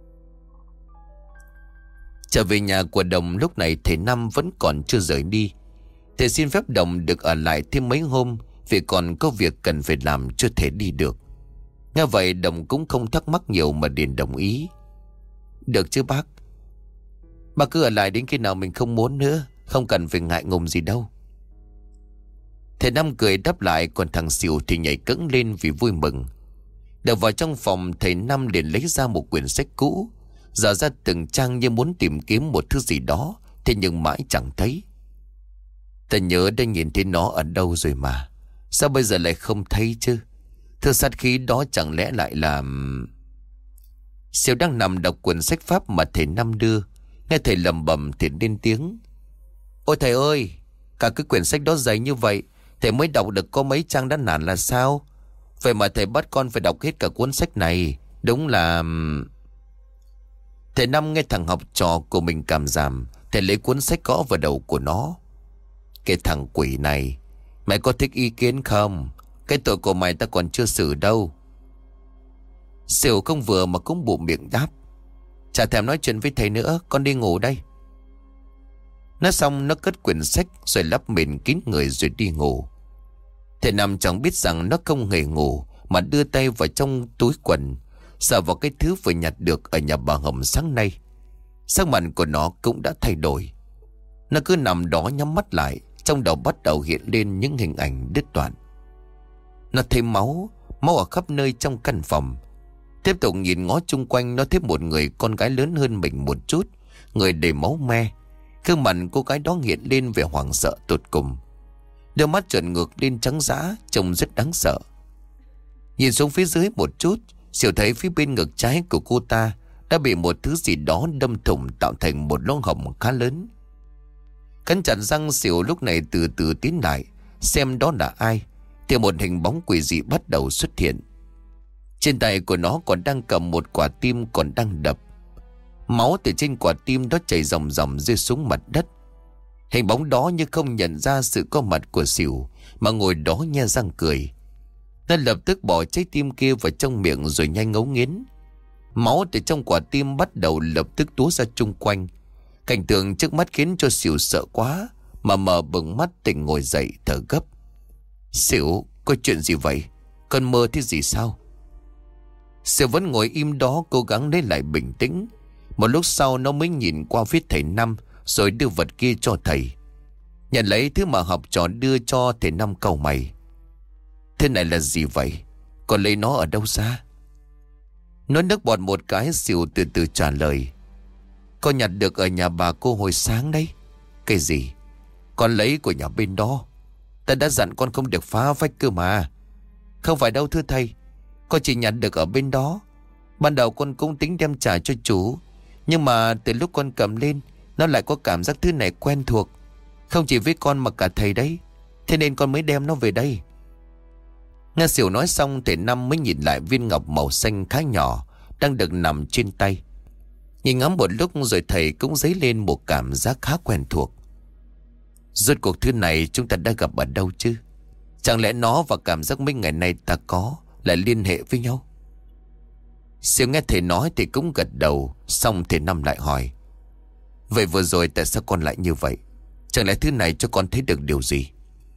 Trở về nhà của Đồng, lúc này thầy Năm vẫn còn chưa rời đi. Thầy xin phép Đồng được ở lại thêm mấy hôm vì còn có việc cần phải làm chưa thể đi được. Nghe vậy Đồng cũng không thắc mắc nhiều mà liền đồng ý. Được chứ bác, bác cứ ở lại đến khi nào mình không muốn nữa, không cần phải ngại ngùng gì đâu. Thầy Năm cười đáp lại, còn thằng Xỉu thì nhảy cẫng lên vì vui mừng. Được vào trong phòng, thầy Năm liền lấy ra một quyển sách cũ, dở ra từng trang như muốn tìm kiếm một thứ gì đó, thế nhưng mãi chẳng thấy. Ta nhớ đã nhìn thấy nó ở đâu rồi mà, sao bây giờ lại không thấy chứ? Thứ sát khí đó chẳng lẽ lại là... Xỉu đang nằm đọc quyển sách pháp mà thầy Năm đưa, nghe thầy lẩm bẩm thì lên tiếng: Ôi thầy ơi, cả cái quyển sách đó dày như vậy, thầy mới đọc được có mấy trang đã nản là sao? Vậy mà thầy bắt con phải đọc hết cả cuốn sách này, đúng là... Thầy Năm nghe thằng học trò của mình cảm giảm, thầy lấy cuốn sách gõ vào đầu của nó. Cái thằng quỷ này, mày có thích ý kiến không? Cái tội của mày ta còn chưa xử đâu. Xỉu không vừa mà cũng bụm miệng đáp: Chả thèm nói chuyện với thầy nữa, con đi ngủ đây. Nói xong nó cất quyển sách rồi lắp mền kín người rồi đi ngủ. Thầy Năm chẳng biết rằng nó không hề ngủ mà đưa tay vào trong túi quần, sờ vào cái thứ vừa nhặt được ở nhà bà Hồng sáng nay. Sắc mặt của nó cũng đã thay đổi. Nó cứ nằm đó nhắm mắt lại, trong đầu bắt đầu hiện lên những hình ảnh đứt đoạn. Nó thấy máu ở khắp nơi trong căn phòng. Tiếp tục nhìn ngó chung quanh, nó thấy một người con gái lớn hơn mình một chút, người đầy máu me. Gương mặt cô gái đó hiện lên vẻ hoảng sợ tột cùng. đôi mắt trợn ngược lên trắng dã, trông rất đáng sợ. Nhìn xuống phía dưới một chút, Xỉu thấy phía bên ngực trái của cô ta đã bị một thứ gì đó đâm thủng, tạo thành một lỗ hổng khá lớn. Cắn chặt răng, Xỉu lúc này từ từ tiến lại xem đó là ai, thì một hình bóng quỷ dị bắt đầu xuất hiện. Trên tay của nó còn đang cầm một quả tim còn đang đập. Máu từ trên quả tim đó chảy ròng ròng rơi xuống mặt đất. Hình bóng đó như không nhận ra sự có mặt của Xỉu, mà ngồi đó nhe răng cười. Nó lập tức bỏ trái tim kia vào trong miệng rồi nhanh ngấu nghiến. Máu từ trong quả tim bắt đầu lập tức túa ra chung quanh. Cảnh tượng trước mắt khiến cho Xỉu sợ quá, mà mở bừng mắt tỉnh ngồi dậy thở gấp. Xỉu, có chuyện gì vậy? Con mơ thế gì sao? Xỉu vẫn ngồi im đó, cố gắng lấy lại bình tĩnh. Một lúc sau nó mới nhìn qua phía thầy Năm, rồi đưa vật kia cho thầy. Nhận lấy thứ mà học trò đưa cho, thầy Năm cau mày. Thế này là gì vậy? Con lấy nó ở đâu ra? Nó nước bọt một cái, Xỉu từ từ trả lời. Con nhặt được ở nhà bà cô hồi sáng đấy. Cái gì? Con lấy của nhà bên đó. Ta đã dặn con không được phá vách cơ mà. Không phải đâu thưa thầy, con chỉ nhặt được ở bên đó. Ban đầu con cũng tính đem trả cho chú, nhưng mà từ lúc con cầm lên, nó lại có cảm giác thứ này quen thuộc. Không chỉ với con mà cả thầy đấy. Thế nên con mới đem nó về đây. Nghe Xỉu nói xong, thầy Năm mới nhìn lại viên ngọc màu xanh khá nhỏ đang được nằm trên tay. Nhìn ngắm một lúc rồi thầy cũng dấy lên một cảm giác khá quen thuộc. Rốt cuộc thứ này chúng ta đã gặp ở đâu chứ? Chẳng lẽ nó và cảm giác mấy ngày nay ta có lại liên hệ với nhau? Xỉu nghe thầy nói thì cũng gật đầu. Xong thầy Năm lại hỏi, vậy vừa rồi tại sao con lại như vậy? Chẳng lẽ thứ này cho con thấy được điều gì?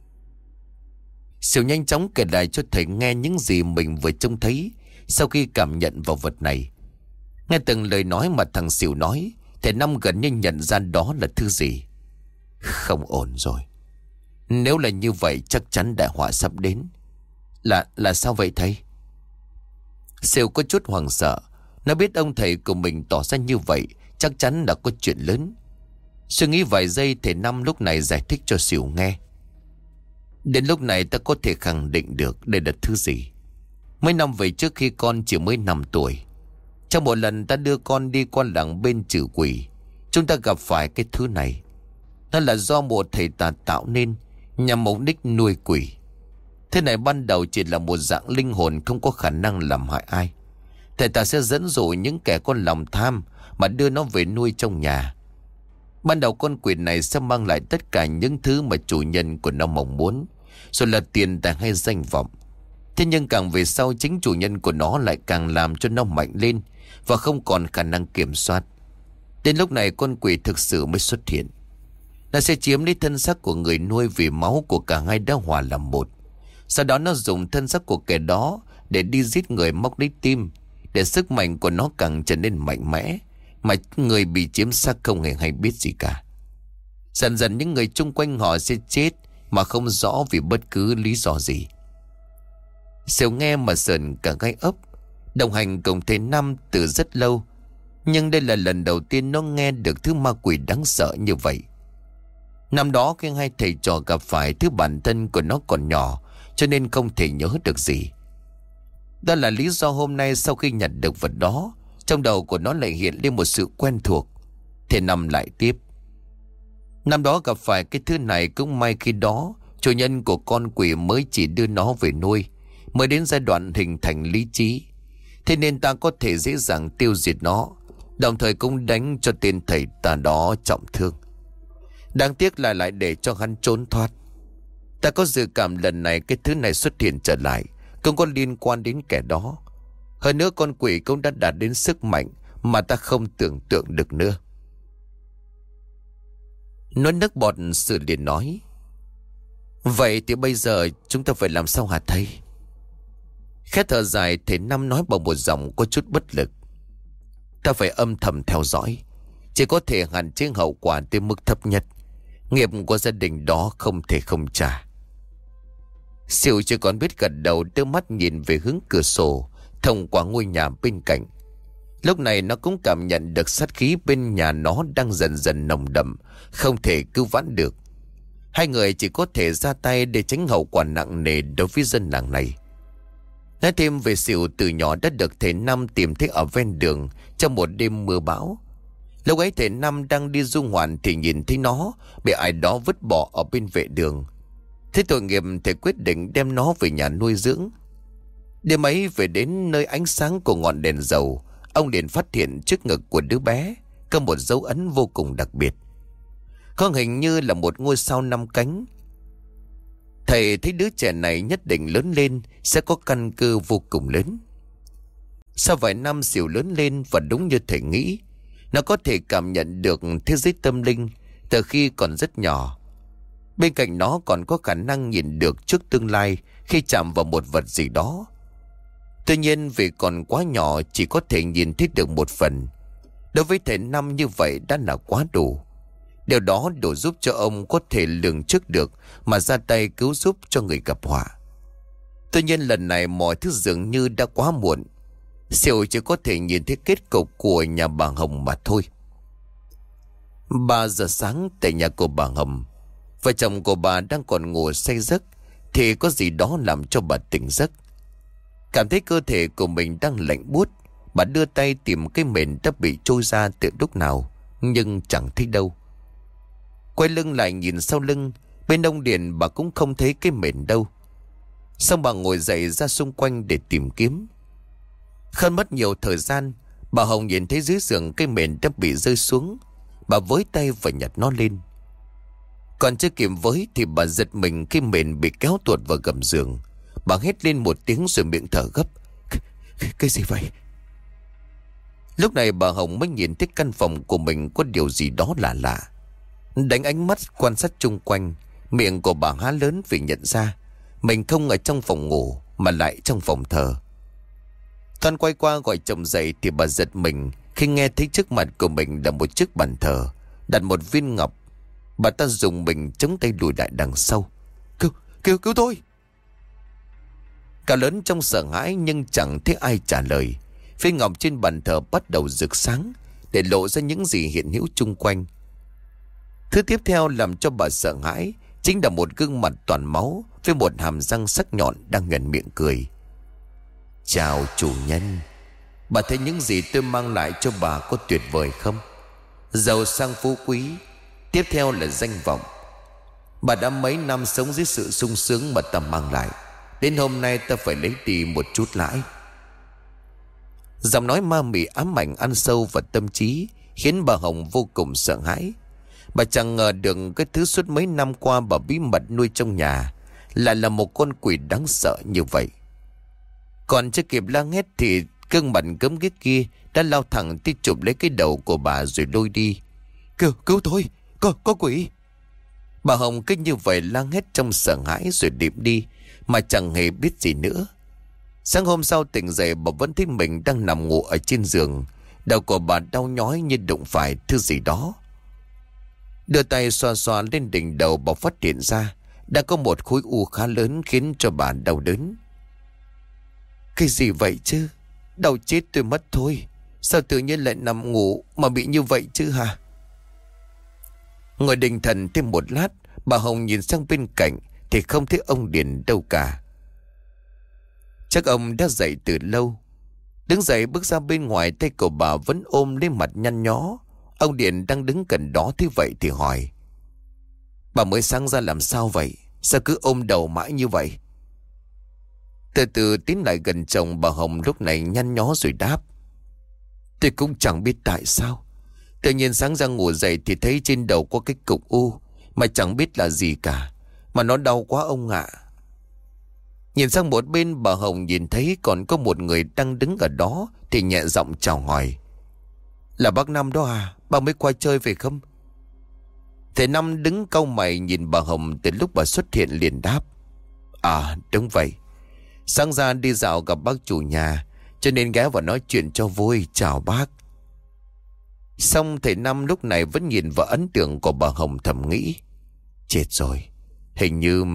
Xỉu nhanh chóng kể lại cho thầy nghe những gì mình vừa trông thấy sau khi cảm nhận vào vật này. Nghe từng lời nói mà thằng Xỉu nói, thầy Năm gần như nhận ra đó là thứ gì. Không ổn rồi. Nếu là như vậy chắc chắn đại họa sắp đến. Là sao vậy thầy? Xỉu có chút hoảng sợ. Nó biết ông thầy của mình tỏ ra như vậy chắc chắn là có chuyện lớn. Suy nghĩ vài giây, thầy Năm lúc này giải thích cho Xỉu nghe. Đến lúc này ta có thể khẳng định được đây là thứ gì. Mấy năm về trước khi con chỉ mới 5 tuổi, trong một lần ta đưa con đi qua làng bên trừ quỷ, chúng ta gặp phải cái thứ này. Nó là do một thầy tà tạo nên, nhằm mục đích nuôi quỷ. Thế này ban đầu chỉ là một dạng linh hồn không có khả năng làm hại ai. Thầy ta sẽ dẫn dụ những kẻ có lòng tham mà đưa nó về nuôi trong nhà. Ban đầu con quỷ này sẽ mang lại tất cả những thứ mà chủ nhân của nó mong muốn, rồi là tiền tài hay danh vọng. Thế nhưng càng về sau, chính chủ nhân của nó lại càng làm cho nó mạnh lên và không còn khả năng kiểm soát. Đến lúc này con quỷ thực sự mới xuất hiện. Nó sẽ chiếm lấy thân xác của người nuôi vì máu của cả hai đã hòa làm một. Sau đó nó dùng thân xác của kẻ đó để đi giết người, móc lấy tim, để sức mạnh của nó càng trở nên mạnh mẽ, mà người bị chiếm xác không hề hay biết gì cả. Dần dần những người chung quanh họ sẽ chết mà không rõ vì bất cứ lý do gì. Xỉu nghe mà sờn cả gai ốc. Đồng hành cùng thầy Năm từ rất lâu, nhưng đây là lần đầu tiên nó nghe được thứ ma quỷ đáng sợ như vậy. Năm đó khi hai thầy trò gặp phải, thứ bản thân của nó còn nhỏ cho nên không thể nhớ được gì. Đó là lý do hôm nay sau khi nhặt được vật đó, trong đầu của nó lại hiện lên một sự quen thuộc. Thầy Năm lại tiếp. Năm đó gặp phải cái thứ này cũng may khi đó chủ nhân của con quỷ mới chỉ đưa nó về nuôi, mới đến giai đoạn hình thành lý trí. Thế nên ta có thể dễ dàng tiêu diệt nó, đồng thời cũng đánh cho tên thầy ta đó trọng thương. Đáng tiếc là lại để cho hắn trốn thoát. Ta có dự cảm lần này cái thứ này xuất hiện trở lại cũng có liên quan đến kẻ đó. Hơn nữa con quỷ cũng đã đạt đến sức mạnh mà ta không tưởng tượng được nữa. Nuốt nước bọt, Sự liền nói. Vậy thì bây giờ chúng ta phải làm sao hả thầy? Khẽ thở dài, thầy Năm nói bằng một giọng có chút bất lực. Ta phải âm thầm theo dõi, chỉ có thể hạn chế hậu quả tới mức thấp nhất. Nghiệp của gia đình đó không thể không trả. Xỉu chỉ còn biết gật đầu, đưa mắt nhìn về hướng cửa sổ thông qua ngôi nhà bên cạnh. Lúc này nó cũng cảm nhận được sát khí bên nhà nó đang dần dần nồng đậm, không thể cứu vãn được. Hai người chỉ có thể ra tay để tránh hậu quả nặng nề đối với dân làng này. Nói thêm về Sỉu, từ nhỏ đã được thầy Năm tìm thấy ở ven đường trong một đêm mưa bão. Lúc ấy thầy Năm đang đi du ngoạn thì nhìn thấy nó bị ai đó vứt bỏ ở bên vệ đường. Thế tội nghiệp, thầy quyết định đem nó về nhà nuôi dưỡng. Đêm ấy về đến nơi ánh sáng của ngọn đèn dầu, ông liền phát hiện trước ngực của đứa bé có một dấu ấn vô cùng đặc biệt. Có hình như là một ngôi sao 5 cánh. Thầy thấy đứa trẻ này nhất định lớn lên sẽ có căn cơ vô cùng lớn. Sau vài năm Sỉu lớn lên và đúng như thầy nghĩ, nó có thể cảm nhận được thế giới tâm linh từ khi còn rất nhỏ. Bên cạnh nó còn có khả năng nhìn được trước tương lai khi chạm vào một vật gì đó. Tuy nhiên vì còn quá nhỏ, chỉ có thể nhìn thấy được một phần. Đối với thầy Năm như vậy đã là quá đủ. Điều đó đủ giúp cho ông có thể lường trước được mà ra tay cứu giúp cho người gặp họa. Tuy nhiên lần này mọi thứ dường như đã quá muộn. Sỉu chỉ có thể nhìn thấy kết cục của nhà bà Hồng mà thôi. 3 giờ sáng tại nhà của bà Hồng, vợ chồng của bà đang còn ngủ say giấc thì có gì đó làm cho bà tỉnh giấc. Cảm thấy cơ thể của mình đang lạnh buốt, bà đưa tay tìm cái mền đã bị trôi ra từ lúc nào nhưng chẳng thấy đâu. Quay lưng lại nhìn sau lưng, bên ông Điền bà cũng không thấy cái mền đâu. Xong bà ngồi dậy ra xung quanh để tìm kiếm. Không mất nhiều thời gian, bà Hồng nhìn thấy dưới giường cái mền đã bị rơi xuống. Bà với tay và nhặt nó lên. Còn chưa kịp với thì bà giật mình khi mền bị kéo tuột vào gầm giường. Bà hét lên một tiếng rồi miệng thở gấp. Cái gì vậy? Lúc này bà Hồng mới nhìn thấy căn phòng của mình có điều gì đó lạ lạ. Đánh ánh mắt quan sát chung quanh, miệng của bà há lớn vì nhận ra mình không ở trong phòng ngủ mà lại trong phòng thờ. Toàn quay qua gọi chồng dậy thì bà giật mình khi nghe thấy trước mặt của mình là một chiếc bàn thờ đặt một viên ngọc. Bà ta dùng mình chống tay lùi lại đằng sau. Cứu tôi! Cả lớn trong sợ hãi nhưng chẳng thấy ai trả lời. Viên ngọc trên bàn thờ bắt đầu rực sáng để lộ ra những gì hiện hữu chung quanh. Thứ tiếp theo làm cho bà sợ hãi chính là một gương mặt toàn máu với một hàm răng sắc nhọn đang nhoẻn miệng cười. Chào chủ nhân, bà thấy những gì tôi mang lại cho bà có tuyệt vời không? Giàu sang phú quý, tiếp theo là danh vọng. Bà đã mấy năm sống dưới sự sung sướng mà ta mang lại, đến hôm nay ta phải lấy đi một chút lãi. Giọng nói ma mị ám ảnh ăn sâu vào tâm trí, khiến bà Hồng vô cùng sợ hãi. Bà chẳng ngờ được cái thứ suốt mấy năm qua bà bí mật nuôi trong nhà lại là một con quỷ đáng sợ như vậy. Còn chưa kịp la hét thì gương mặt gớm ghiếc kia đã lao thẳng tới chụp lấy cái đầu của bà rồi lôi đi. Cứu tôi, có quỷ! Bà Hồng cứ như vậy la hét trong sợ hãi rồi điệp đi mà chẳng hề biết gì nữa. Sáng hôm sau tỉnh dậy, bà vẫn thấy mình đang nằm ngủ ở trên giường. Đầu của bà đau nhói như đụng phải thứ gì đó. Đưa tay xoa xoa lên đỉnh đầu, bà phát hiện ra đã có một khối u khá lớn khiến cho bà đau đớn. Cái gì vậy chứ? Đau chết tôi mất thôi. Sao tự nhiên lại nằm ngủ mà bị như vậy chứ hả? Ngồi định thần thêm một lát, bà Hồng nhìn sang bên cạnh thì không thấy ông Điền đâu cả. Chắc ông đã dậy từ lâu. Đứng dậy bước ra bên ngoài, tay của bà vẫn ôm lấy mặt nhăn nhó. Ông Điền đang đứng gần đó thấy vậy thì hỏi: Bà mới sáng ra làm sao vậy? Sao cứ ôm đầu mãi như vậy? Từ từ tiến lại gần chồng, bà Hồng lúc này nhăn nhó rồi đáp: Tôi cũng chẳng biết tại sao, tự nhiên sáng ra ngủ dậy thì thấy trên đầu có cái cục u mà chẳng biết là gì cả, mà nó đau quá ông ạ. Nhìn sang một bên, bà Hồng nhìn thấy còn có một người đang đứng ở đó thì nhẹ giọng chào hỏi: Là bác Năm đó à? Bà mới qua chơi về không? Thầy Năm đứng cau mày nhìn bà Hồng từ lúc bà xuất hiện liền đáp: À đúng vậy, sáng ra đi dạo gặp bác chủ nhà cho nên ghé vào nói chuyện cho vui, chào bác. Xong thầy Năm lúc này vẫn nhìn vào ấn tượng của bà Hồng thầm nghĩ: Chết rồi, hình như...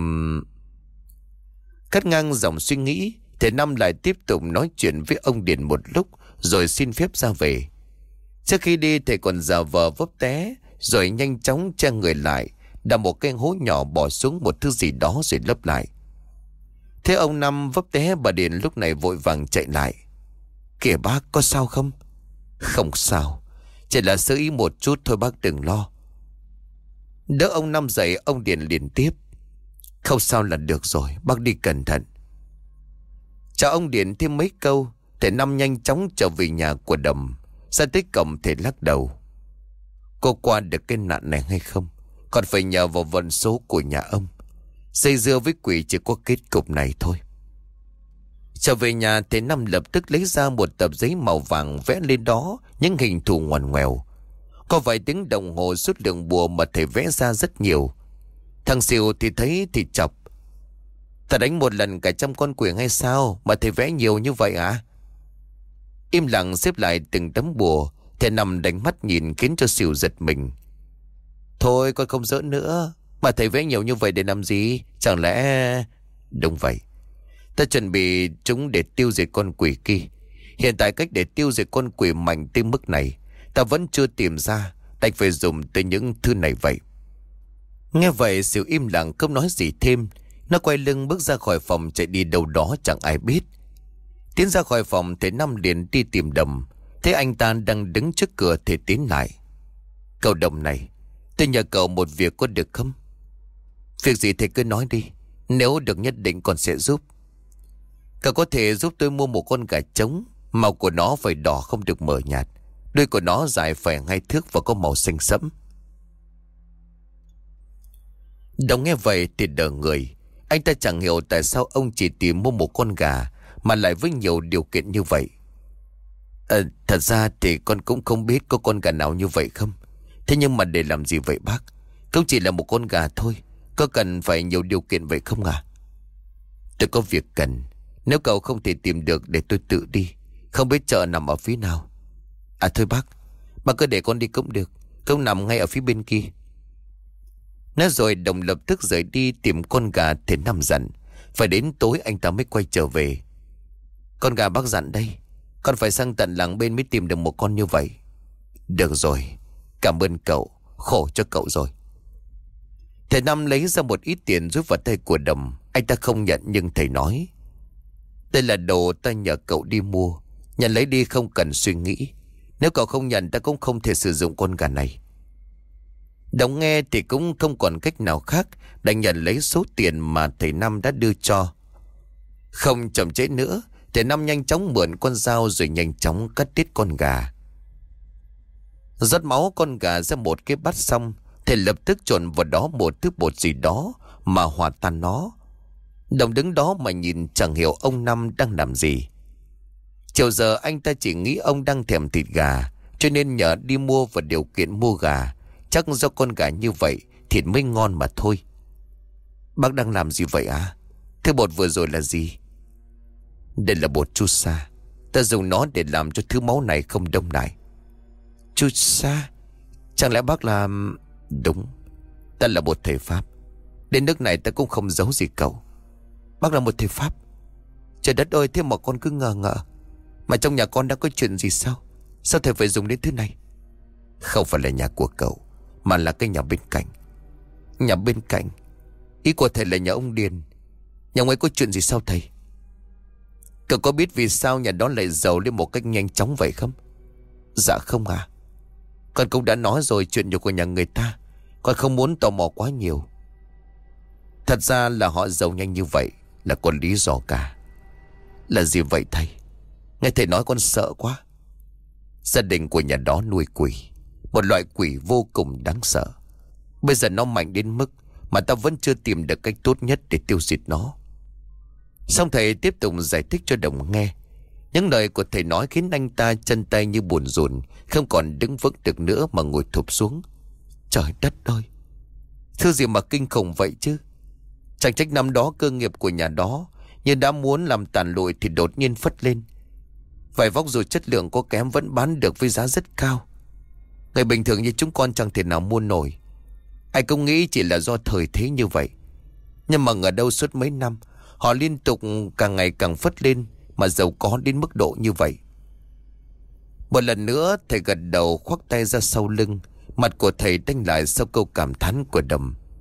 Cắt ngang dòng suy nghĩ, thầy Năm lại tiếp tục nói chuyện với ông Điền một lúc rồi xin phép ra về. Trước khi đi thầy còn giả vờ vấp té rồi nhanh chóng che người lại đào một cái hố nhỏ bỏ xuống một thứ gì đó rồi lấp lại. Thế ông Năm vấp té, bà Điền lúc này vội vàng chạy lại. Kìa bác, có sao không? Không sao, chỉ là sơ ý một chút thôi, bác đừng lo. Đỡ ông Năm dậy, ông Điền liền tiếp. Không sao là được rồi, bác đi cẩn thận. Chào ông Điền thêm mấy câu, thầy Năm nhanh chóng trở về nhà của Đầm. Ra tới cổng thầy lắc đầu. Cô qua được cái nạn này hay không còn phải nhờ vào vận số của nhà ông. Dây dưa với quỷ chỉ có kết cục này thôi. Trở về nhà, thầy Năm lập tức lấy ra một tập giấy màu vàng, vẽ lên đó những hình thù ngoằn ngoèo. Có vài tiếng đồng hồ suốt lượng bùa mà thầy vẽ ra rất nhiều. Thằng Siêu thì thấy thì chọc. Ta đánh một lần cả trăm con quỷ hay sao mà thầy vẽ nhiều như vậy à? Im lặng xếp lại từng tấm bùa, thầy Năm đánh mắt nhìn khiến cho Siêu giật mình. Thôi con không giỡn nữa. Mà thầy vẽ nhiều như vậy để làm gì? Chẳng lẽ... Đúng vậy, ta chuẩn bị chúng để tiêu diệt con quỷ kia. Hiện tại cách để tiêu diệt con quỷ mạnh tới mức này ta vẫn chưa tìm ra, đành phải dùng tới những thứ này vậy. Nghe vậy Siêu im lặng không nói gì thêm. Nó quay lưng bước ra khỏi phòng, chạy đi đâu đó chẳng ai biết. Tiến ra khỏi phòng, thầy Năm liền đi tìm Đầm. Thấy anh ta đang đứng trước cửa thì tiến lại. Cậu Đầm này, tôi nhờ cậu một việc có được không? Việc gì thầy cứ nói đi, nếu được nhất định con sẽ giúp. Cậu có thể giúp tôi mua một con gà trống. Màu của nó phải đỏ, không được mờ nhạt. Đuôi của nó dài phải 2 thước và có màu xanh sẫm. Đồng nghe vậy thì đờ người. Anh ta chẳng hiểu tại sao ông chỉ tìm mua một con gà mà lại với nhiều điều kiện như vậy. Thật ra thì con cũng không biết có con gà nào như vậy không. Thế nhưng mà để làm gì vậy bác? Cũng chỉ là một con gà thôi, có cần phải nhiều điều kiện vậy không à? Tôi có việc cần. Nếu cậu không thể tìm được để tôi tự đi. Không biết chợ nằm ở phía nào. À thôi bác cứ để con đi cũng được. Không nằm ngay ở phía bên kia. Nói rồi Đồng lập tức rời đi tìm con gà. Thầy Năm dặn phải đến tối anh ta mới quay trở về. Con gà bác dặn đây, con phải sang tận làng bên mới tìm được một con như vậy. Được rồi, cảm ơn cậu, khổ cho cậu rồi. Thầy Năm lấy ra một ít tiền rút vào tay của Đồng. Anh ta không nhận nhưng thầy nói: đây là đồ ta nhờ cậu đi mua, nhận lấy đi không cần suy nghĩ. Nếu cậu không nhận ta cũng không thể sử dụng con gà này. Đồng nghe thì cũng không còn cách nào khác, đành nhận lấy số tiền mà thầy Năm đã đưa cho. Không chậm trễ nữa, thầy Năm nhanh chóng mượn con dao rồi nhanh chóng cắt tiết con gà. Rót máu con gà ra một cái bát xong, thầy lập tức trộn vào đó một thứ bột gì đó mà hòa tan nó. Đồng đứng đó mà nhìn chẳng hiểu ông Năm đang làm gì. Chiều giờ anh ta chỉ nghĩ ông đang thèm thịt gà, cho nên nhờ đi mua và điều kiện mua gà. Chắc do con gà như vậy thịt mới ngon mà thôi. Bác đang làm gì vậy à? Thế bột vừa rồi là gì? Đây là bột chu sa. Ta dùng nó để làm cho thứ máu này không đông lại. Chu sa? Chẳng lẽ bác là... Đúng, ta là một thầy Pháp. Đến nước này ta cũng không giấu gì cậu. Bác là một thầy Pháp? Trời đất ơi, thế mà con cứ ngờ ngợ. Mà trong nhà con đã có chuyện gì sao? Sao thầy phải dùng đến thứ này? Không phải là nhà của cậu, mà là cái nhà bên cạnh. Nhà bên cạnh? Ý của thầy là nhà ông Điền. Nhà ông ấy có chuyện gì sao thầy? Cậu có biết vì sao nhà đó lại giàu lên một cách nhanh chóng vậy không? Dạ không à. Con cũng đã nói rồi, chuyện nhiều của nhà người ta, con không muốn tò mò quá nhiều. Thật ra là họ giàu nhanh như vậy là có lý do cả. Là gì vậy thầy? Nghe thầy nói con sợ quá. Gia đình của nhà đó nuôi quỷ, một loại quỷ vô cùng đáng sợ. Bây giờ nó mạnh đến mức mà ta vẫn chưa tìm được cách tốt nhất để tiêu diệt nó. Xong thầy tiếp tục giải thích cho Đồng nghe. Những lời của thầy nói khiến anh ta chân tay như buồn rùn, không còn đứng vững được nữa mà ngồi thụp xuống. Trời đất ơi, thứ gì mà kinh khủng vậy chứ? Chẳng trách năm đó cơ nghiệp của nhà đó như đã muốn làm tàn lụi thì đột nhiên phất lên. Vải vóc dù chất lượng có kém vẫn bán được với giá rất cao. Người bình thường như chúng con chẳng thể nào mua nổi. Ai cũng nghĩ chỉ là do thời thế như vậy. Nhưng mà ở đâu suốt mấy năm họ liên tục càng ngày càng phất lên, mà giàu có đến mức độ như vậy. Một lần nữa thầy gật đầu khoác tay ra sau lưng. Mặt của thầy đanh lại sau câu cảm thán của Đầm.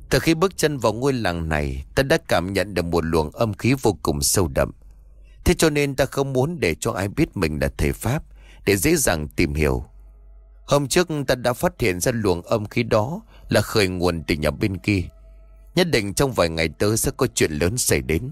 Từ khi bước chân vào ngôi làng này, ta đã cảm nhận được một luồng âm khí vô cùng sâu đậm. Thế cho nên ta không muốn để cho ai biết mình là thầy Pháp, để dễ dàng tìm hiểu. Hôm trước ta đã phát hiện ra luồng âm khí đó là khởi nguồn từ nhà bên kia. Nhất định trong vài ngày tới sẽ có chuyện lớn xảy đến.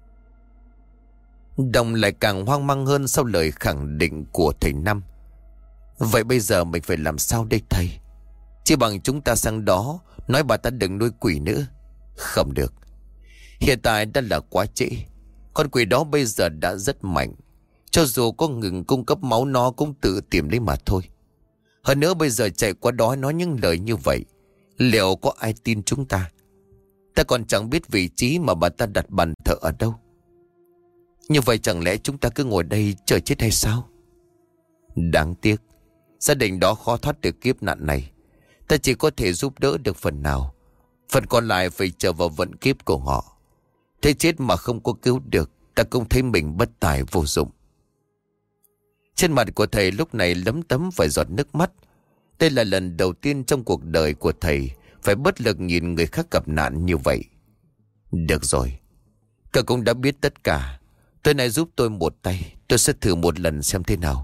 Đồng lại càng hoang mang hơn sau lời khẳng định của thầy Năm. Vậy bây giờ mình phải làm sao đây thầy? Chỉ bằng chúng ta sang đó nói bà ta đừng nuôi quỷ nữa. Không được. Hiện tại đã là quá trễ. Con quỷ đó bây giờ đã rất mạnh. Cho dù có ngừng cung cấp máu nó cũng tự tìm lấy mà thôi. Hơn nữa bây giờ chạy qua đó nói những lời như vậy, liệu có ai tin chúng ta? Ta còn chẳng biết vị trí mà bà ta đặt bàn thờ ở đâu. Như vậy chẳng lẽ chúng ta cứ ngồi đây chờ chết hay sao? Đáng tiếc, gia đình đó khó thoát được kiếp nạn này. Ta chỉ có thể giúp đỡ được phần nào. Phần còn lại phải chờ vào vận kiếp của họ. Thế chết mà không có cứu được, ta cũng thấy mình bất tài vô dụng. Trên mặt của thầy lúc này lấm tấm vài giọt nước mắt. Đây là lần đầu tiên trong cuộc đời của thầy phải bất lực nhìn người khác gặp nạn như vậy. Được rồi, cậu cũng đã biết tất cả. Tối nay giúp tôi một tay, tôi sẽ thử một lần xem thế nào.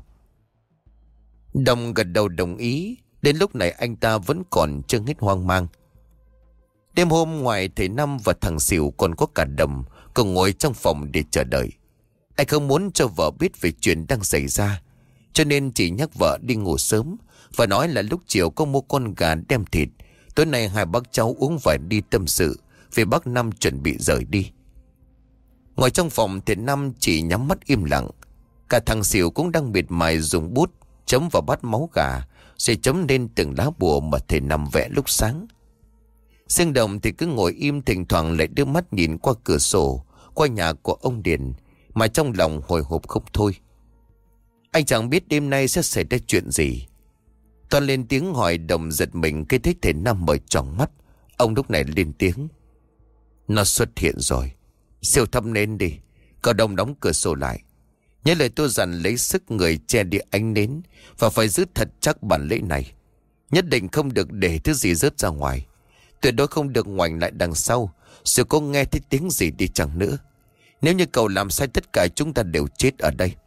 Đồng gật đầu đồng ý. Đến lúc này anh ta vẫn còn chưa hết hoang mang. Đêm hôm ngoài thầy Năm và thằng Xỉu còn có cả Đồng cùng ngồi trong phòng để chờ đợi. Anh không muốn cho vợ biết về chuyện đang xảy ra, cho nên chỉ nhắc vợ đi ngủ sớm và nói là lúc chiều có mua con gà đem thịt. Tối nay hai bác cháu uống vài đi tâm sự, vì bác Năm chuẩn bị rời đi. Ngồi trong phòng thầy Năm chỉ nhắm mắt im lặng. Cả thằng Xỉu cũng đang miệt mài dùng bút chấm vào bát máu gà, rồi chấm lên từng lá bùa mà thầy Năm vẽ lúc sáng. Riêng Đồng thì cứ ngồi im, thỉnh thoảng lại đưa mắt nhìn qua cửa sổ, qua nhà của ông Điền, mà trong lòng hồi hộp không thôi. Anh chẳng biết đêm nay sẽ xảy ra chuyện gì. Toàn lên tiếng hỏi Đồng giật mình khi thấy thầy Năm mở tròn mắt. Ông lúc này lên tiếng. Nó xuất hiện rồi. Siêu thăm nến đi. Cậu Đồng đóng cửa sổ lại. Nhớ lời tôi dặn, lấy sức người che đi ánh nến, và phải giữ thật chắc bản lễ này. Nhất định không được để thứ gì rớt ra ngoài. Tuyệt đối không được ngoảnh lại đằng sau, dù có nghe thấy tiếng gì đi chẳng nữa. Nếu như cậu làm sai, tất cả chúng ta đều chết ở đây.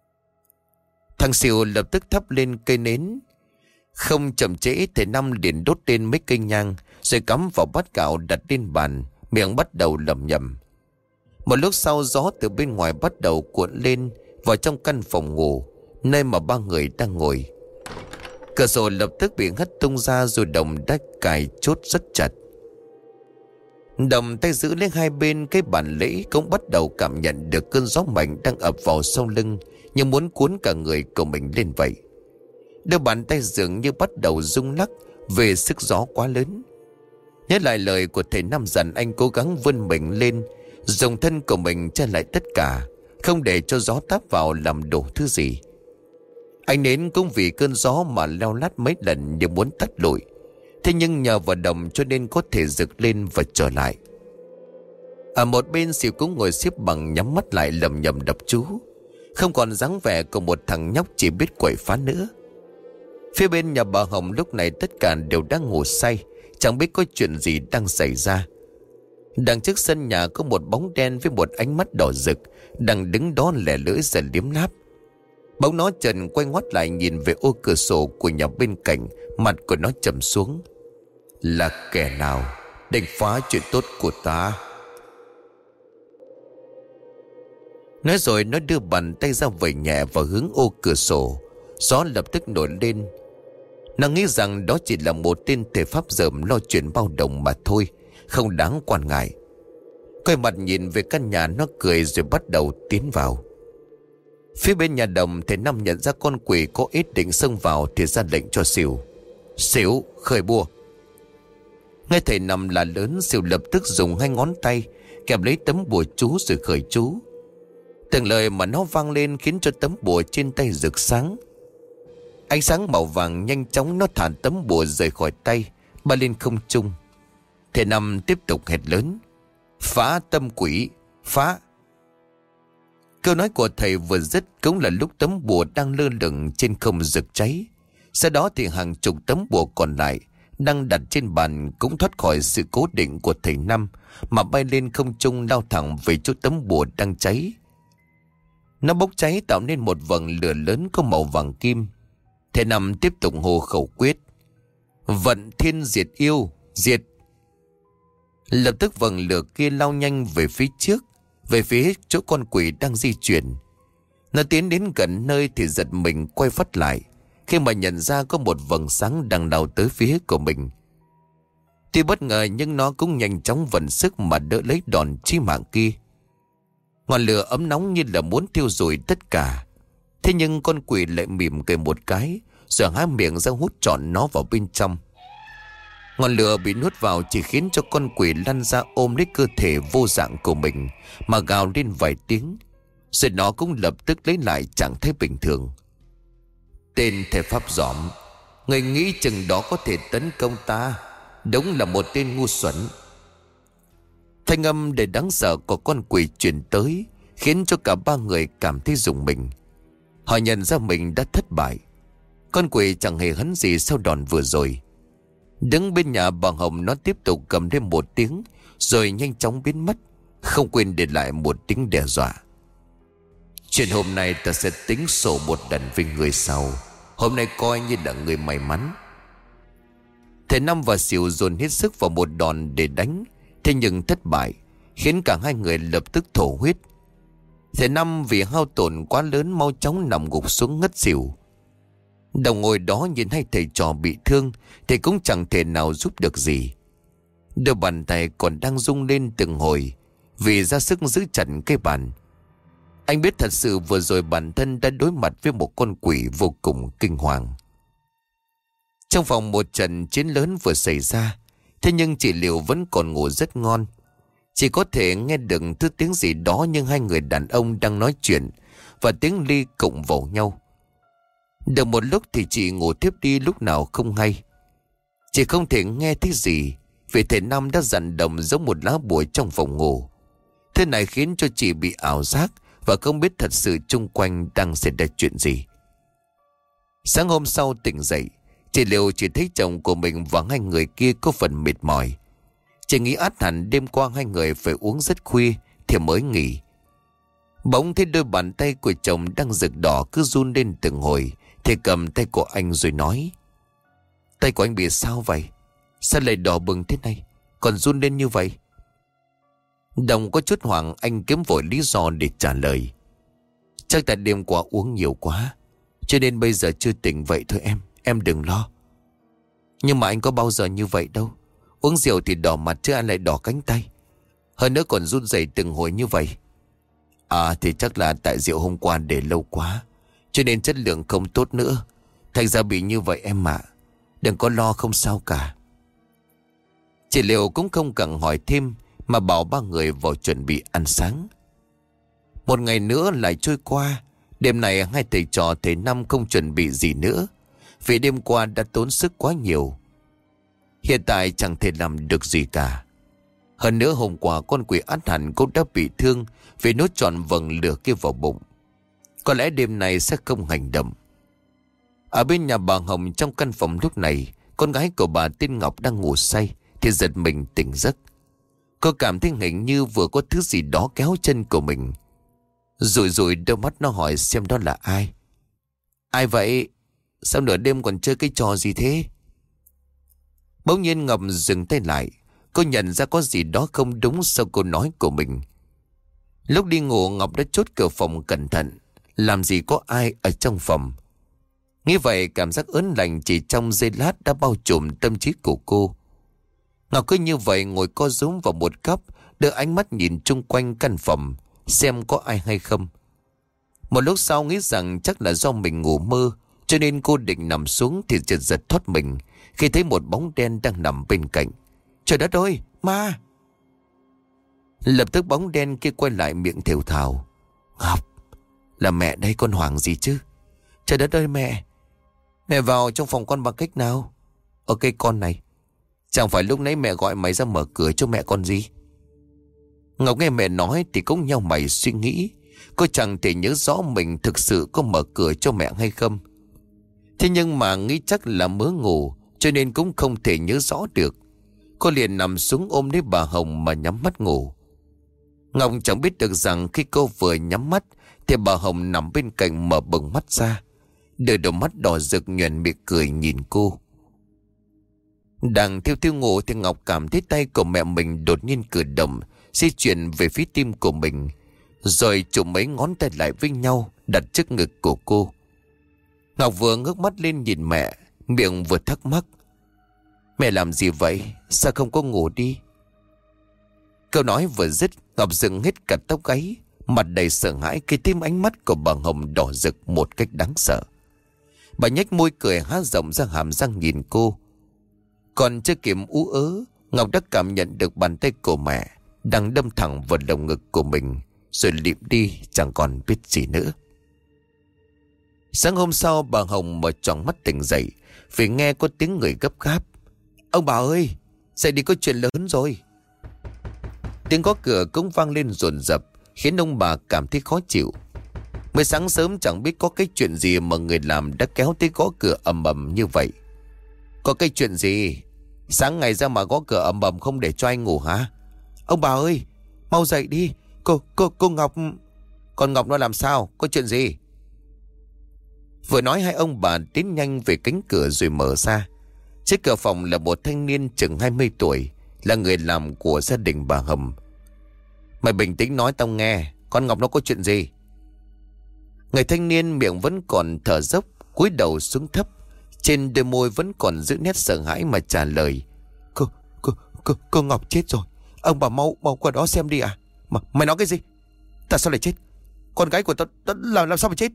Thằng Xỉu lập tức thắp lên cây nến. Không chậm trễ, thầy Năm liền đốt lên mấy cây nhang, rồi cắm vào bát gạo đặt lên bàn, miệng bắt đầu lẩm nhẩm. Một lúc sau, gió từ bên ngoài bắt đầu cuộn lên vào trong căn phòng ngủ, nơi mà ba người đang ngồi. Cửa sổ lập tức bị hất tung ra, rồi Đồng đã cài chốt rất chặt. Đồng tay giữ lên hai bên cái bàn lễ cũng bắt đầu cảm nhận được cơn gió mạnh đang ập vào sau lưng, như muốn cuốn cả người của mình lên vậy. Đôi bàn tay dường như bắt đầu rung lắc về sức gió quá lớn. Nhớ lại lời của thầy Năm dặn, anh cố gắng vươn mình lên, dùng thân của mình che lại tất cả, không để cho gió táp vào làm đổ thứ gì. Anh nến cũng vì cơn gió mà leo lát mấy lần như muốn tắt lụi. Thế nhưng nhờ vào Đồng cho nên có thể rực lên và trở lại. Ở một bên, Xỉu cũng ngồi xếp bằng, nhắm mắt lại lẩm nhẩm đọc chú, không còn dáng vẻ của một thằng nhóc chỉ biết quậy phá nữa. Phía bên nhà bà Hồng lúc này tất cả đều đang ngủ say, chẳng biết có chuyện gì đang xảy ra. Đằng trước sân nhà có một bóng đen với một ánh mắt đỏ rực đang đứng đó lẻ lưỡi và liếm láp. Bỗng nó chợt quay ngoắt lại nhìn về ô cửa sổ của nhà bên cạnh, mặt của nó trầm xuống. Là kẻ nào định phá chuyện tốt của ta? Nói rồi nó đưa bàn tay ra vẩy nhẹ vào hướng ô cửa sổ. Gió lập tức nổi lên. Nó nghĩ rằng đó chỉ là một tên thể pháp dởm lo chuyện bao đồng mà thôi, không đáng quan ngại. Quay mặt nhìn về căn nhà, nó cười rồi bắt đầu tiến vào. Phía bên nhà Đồng, thầy Năm nhận ra con quỷ có ý định xông vào thì ra lệnh cho Xỉu. Xỉu, khởi bùa. Nghe thầy Năm là lớn, Xỉu lập tức dùng hai ngón tay kẹp lấy tấm bùa chú rồi khởi chú. Từng lời mà nó vang lên khiến cho tấm bùa trên tay rực sáng. Ánh sáng màu vàng nhanh chóng, nó thả tấm bùa rời khỏi tay, bay lên không trung. Thầy Năm tiếp tục hét lớn. Phá tâm quỷ, phá. Câu nói của thầy vừa dứt cũng là lúc tấm bùa đang lơ lửng trên không rực cháy. Sau đó thì hàng chục tấm bùa còn lại đang đặt trên bàn cũng thoát khỏi sự cố định của thầy Năm mà bay lên không trung lao thẳng về chỗ tấm bùa đang cháy. Nó bốc cháy tạo nên một vầng lửa lớn có màu vàng kim. Thầy Năm tiếp tục hô khẩu quyết: Vận thiên diệt yêu, diệt. Lập tức vầng lửa kia lao nhanh về phía trước, về phía chỗ con quỷ đang di chuyển. Nó tiến đến gần nơi thì giật mình quay phát lại khi mà nhận ra có một vầng sáng đang lao tới phía của mình. Tuy bất ngờ nhưng nó cũng nhanh chóng vận sức mà đỡ lấy đòn chí mạng kia. Ngọn lửa ấm nóng như là muốn thiêu rụi tất cả. Thế nhưng con quỷ lại mỉm cười một cái rồi há miệng ra hút trọn nó vào bên trong. Ngọn lửa bị nuốt vào chỉ khiến cho con quỷ lăn ra ôm lấy cơ thể vô dạng của mình mà gào lên vài tiếng. Rồi nó cũng lập tức lấy lại trạng thái bình thường. Tên thầy Pháp giỏm, người nghĩ chừng đó có thể tấn công ta, đúng là một tên ngu xuẩn. Thanh âm đầy đáng sợ của con quỷ truyền tới khiến cho cả ba người cảm thấy rùng mình. Họ nhận ra mình đã thất bại. Con quỷ chẳng hề hấn gì sau đòn vừa rồi. Đứng bên nhà bà Hồng, nó tiếp tục cầm lên một tiếng rồi nhanh chóng biến mất, không quên để lại một tiếng đe dọa: Chuyện hôm nay ta sẽ tính sổ một lần với người sau. Hôm nay coi như là người may mắn. Thầy Năm và Xỉu dồn hết sức vào một đòn để đánh, thế nhưng thất bại, khiến cả hai người lập tức thổ huyết. Thầy Năm vì hao tổn quá lớn mau chóng nằm gục xuống ngất xỉu. Đồng ngồi đó nhìn hai thầy trò bị thương thì cũng chẳng thể nào giúp được gì. Đôi bàn tay còn đang rung lên từng hồi vì ra sức giữ chặt cái bàn. Anh biết thật sự vừa rồi bản thân đã đối mặt với một con quỷ vô cùng kinh hoàng. Trong phòng một trận chiến lớn vừa xảy ra, thế nhưng chị Liễu vẫn còn ngủ rất ngon. Chỉ có thể nghe được thứ tiếng gì đó nhưng hai người đàn ông đang nói chuyện và tiếng ly cộng vào nhau. Được một lúc thì chị ngủ tiếp đi lúc nào không hay. Chị không thể nghe thấy gì vì thầy Năm đã dặn đồng giống một lá bùa trong phòng ngủ. Thế này khiến cho chị bị ảo giác và không biết thật sự chung quanh đang xảy ra chuyện gì. Sáng hôm sau tỉnh dậy, chị Liễu chỉ thấy chồng của mình và hai người kia có phần mệt mỏi. Chị nghĩ ắt hẳn đêm qua hai người phải uống rất khuya thì mới nghỉ. Bỗng thấy đôi bàn tay của chồng đang rực đỏ cứ run lên từng hồi thì cầm tay của anh rồi nói: Tay của anh bị sao vậy? Sao lại đỏ bừng thế này? Còn run lên như vậy? Đồng có chút hoảng, anh kiếm vội lý do để trả lời: Chắc tại đêm qua uống nhiều quá cho nên bây giờ chưa tỉnh vậy thôi em đừng lo. Nhưng mà anh có bao giờ như vậy đâu. Uống rượu thì đỏ mặt chứ anh lại đỏ cánh tay. Hơn nữa còn run rẩy từng hồi như vậy. À thì chắc là tại rượu hôm qua để lâu quá cho nên chất lượng không tốt nữa, thành ra bị như vậy em ạ. Đừng có lo, không sao cả. Chị Liễu cũng không cần hỏi thêm mà bảo ba người vào chuẩn bị ăn sáng. Một ngày nữa lại trôi qua. Đêm này hai thầy trò thầy Năm không chuẩn bị gì nữa vì đêm qua đã tốn sức quá nhiều. Hiện tại chẳng thể làm được gì cả. Hơn nữa hôm qua con quỷ ắt hẳn cũng đã bị thương vì nó tròn vầng lửa kia vào bụng. Có lẽ đêm này sẽ không hành động. Ở bên nhà bà Hồng trong căn phòng lúc này, con gái của bà tên Ngọc đang ngủ say thì giật mình tỉnh giấc. Cô cảm thấy hình như vừa có thứ gì đó kéo chân của mình. Rủi rủi đôi mắt nó hỏi xem đó là ai. Ai vậy? Sao nửa đêm còn chơi cái trò gì thế? Bỗng nhiên Ngọc dừng tay lại. Cô nhận ra có gì đó không đúng sau câu nói của mình. Lúc đi ngủ Ngọc đã chốt cửa phòng cẩn thận. Làm gì có ai ở trong phòng. Nghĩ vậy cảm giác ớn lạnh chỉ trong giây lát đã bao trùm tâm trí của cô. Ngọc cứ như vậy ngồi co rúm vào một góc, đưa ánh mắt nhìn chung quanh căn phòng xem có ai hay không. Một lúc sau nghĩ rằng chắc là do mình ngủ mơ cho nên cô định nằm xuống thì giật giật thoát mình khi thấy một bóng đen đang nằm bên cạnh. Trời đất ơi, ma! Lập tức bóng đen kia quay lại miệng thều thào: Ngọc, là mẹ đây, con hoảng gì chứ? Trời đất ơi mẹ! Mẹ vào trong phòng con bằng cách nào? Ok con này, chẳng phải lúc nãy mẹ gọi mày ra mở cửa cho mẹ con gì? Ngọc nghe mẹ nói thì cũng nhao mày suy nghĩ. Cô chẳng thể nhớ rõ mình thực sự có mở cửa cho mẹ hay không. Thế nhưng mà nghĩ chắc là mớ ngủ cho nên cũng không thể nhớ rõ được. Cô liền nằm xuống ôm lấy bà Hồng mà nhắm mắt ngủ. Ngọc chẳng biết được rằng khi cô vừa nhắm mắt thì bà Hồng nằm bên cạnh mở bừng mắt ra, đôi đôi mắt đỏ rực nhoẻn miệng cười nhìn cô. Đang thiêu thiêu ngủ thì Ngọc cảm thấy tay của mẹ mình đột nhiên cử động, di chuyển về phía tim của mình, rồi chụm mấy ngón tay lại với nhau đặt trước ngực của cô. Ngọc vừa ngước mắt lên nhìn mẹ, miệng vừa thắc mắc: "Mẹ làm gì vậy? Sao không có ngủ đi?" Câu nói vừa dứt, Ngọc dựng hết cả tóc gáy, mặt đầy sợ hãi khi thêm ánh mắt của bà Hồng đỏ rực một cách đáng sợ. Bà nhếch môi cười há rộng ra hàm răng nhìn cô. Còn chưa kịp ú ớ, Ngọc đã cảm nhận được bàn tay của mẹ đang đâm thẳng vào lồng ngực của mình, rồi lịm đi chẳng còn biết gì nữa. Sáng hôm sau, bà Hồng mở tròn mắt tỉnh dậy vì nghe có tiếng người gấp gáp: "Ông bà ơi, dậy đi, có chuyện lớn rồi." Tiếng gõ cửa cũng vang lên dồn dập, khiến ông bà cảm thấy khó chịu. Mới sáng sớm chẳng biết có cái chuyện gì mà người làm đã kéo tới gõ cửa ầm ầm như vậy. "Có cái chuyện gì? Sáng ngày ra mà gõ cửa ầm ầm không để cho anh ngủ hả?" "Ông bà ơi, mau dậy đi. Cô Ngọc..." "Con Ngọc nó làm sao? Có chuyện gì?" Vừa nói hai ông bà tiến nhanh về cánh cửa rồi mở ra. Trước cửa phòng là một thanh niên chừng 20 tuổi, là người làm của gia đình bà Hồng. "Mày bình tĩnh nói tao nghe, con Ngọc nó có chuyện gì?" Người thanh niên miệng vẫn còn thở dốc, cúi đầu xuống thấp, trên đôi môi vẫn còn giữ nét sợ hãi mà trả lời: Cô Ngọc chết rồi. Ông bà mau qua đó xem đi à." Mày nói cái gì? Tại sao lại chết? Con gái của tao làm sao mà chết?"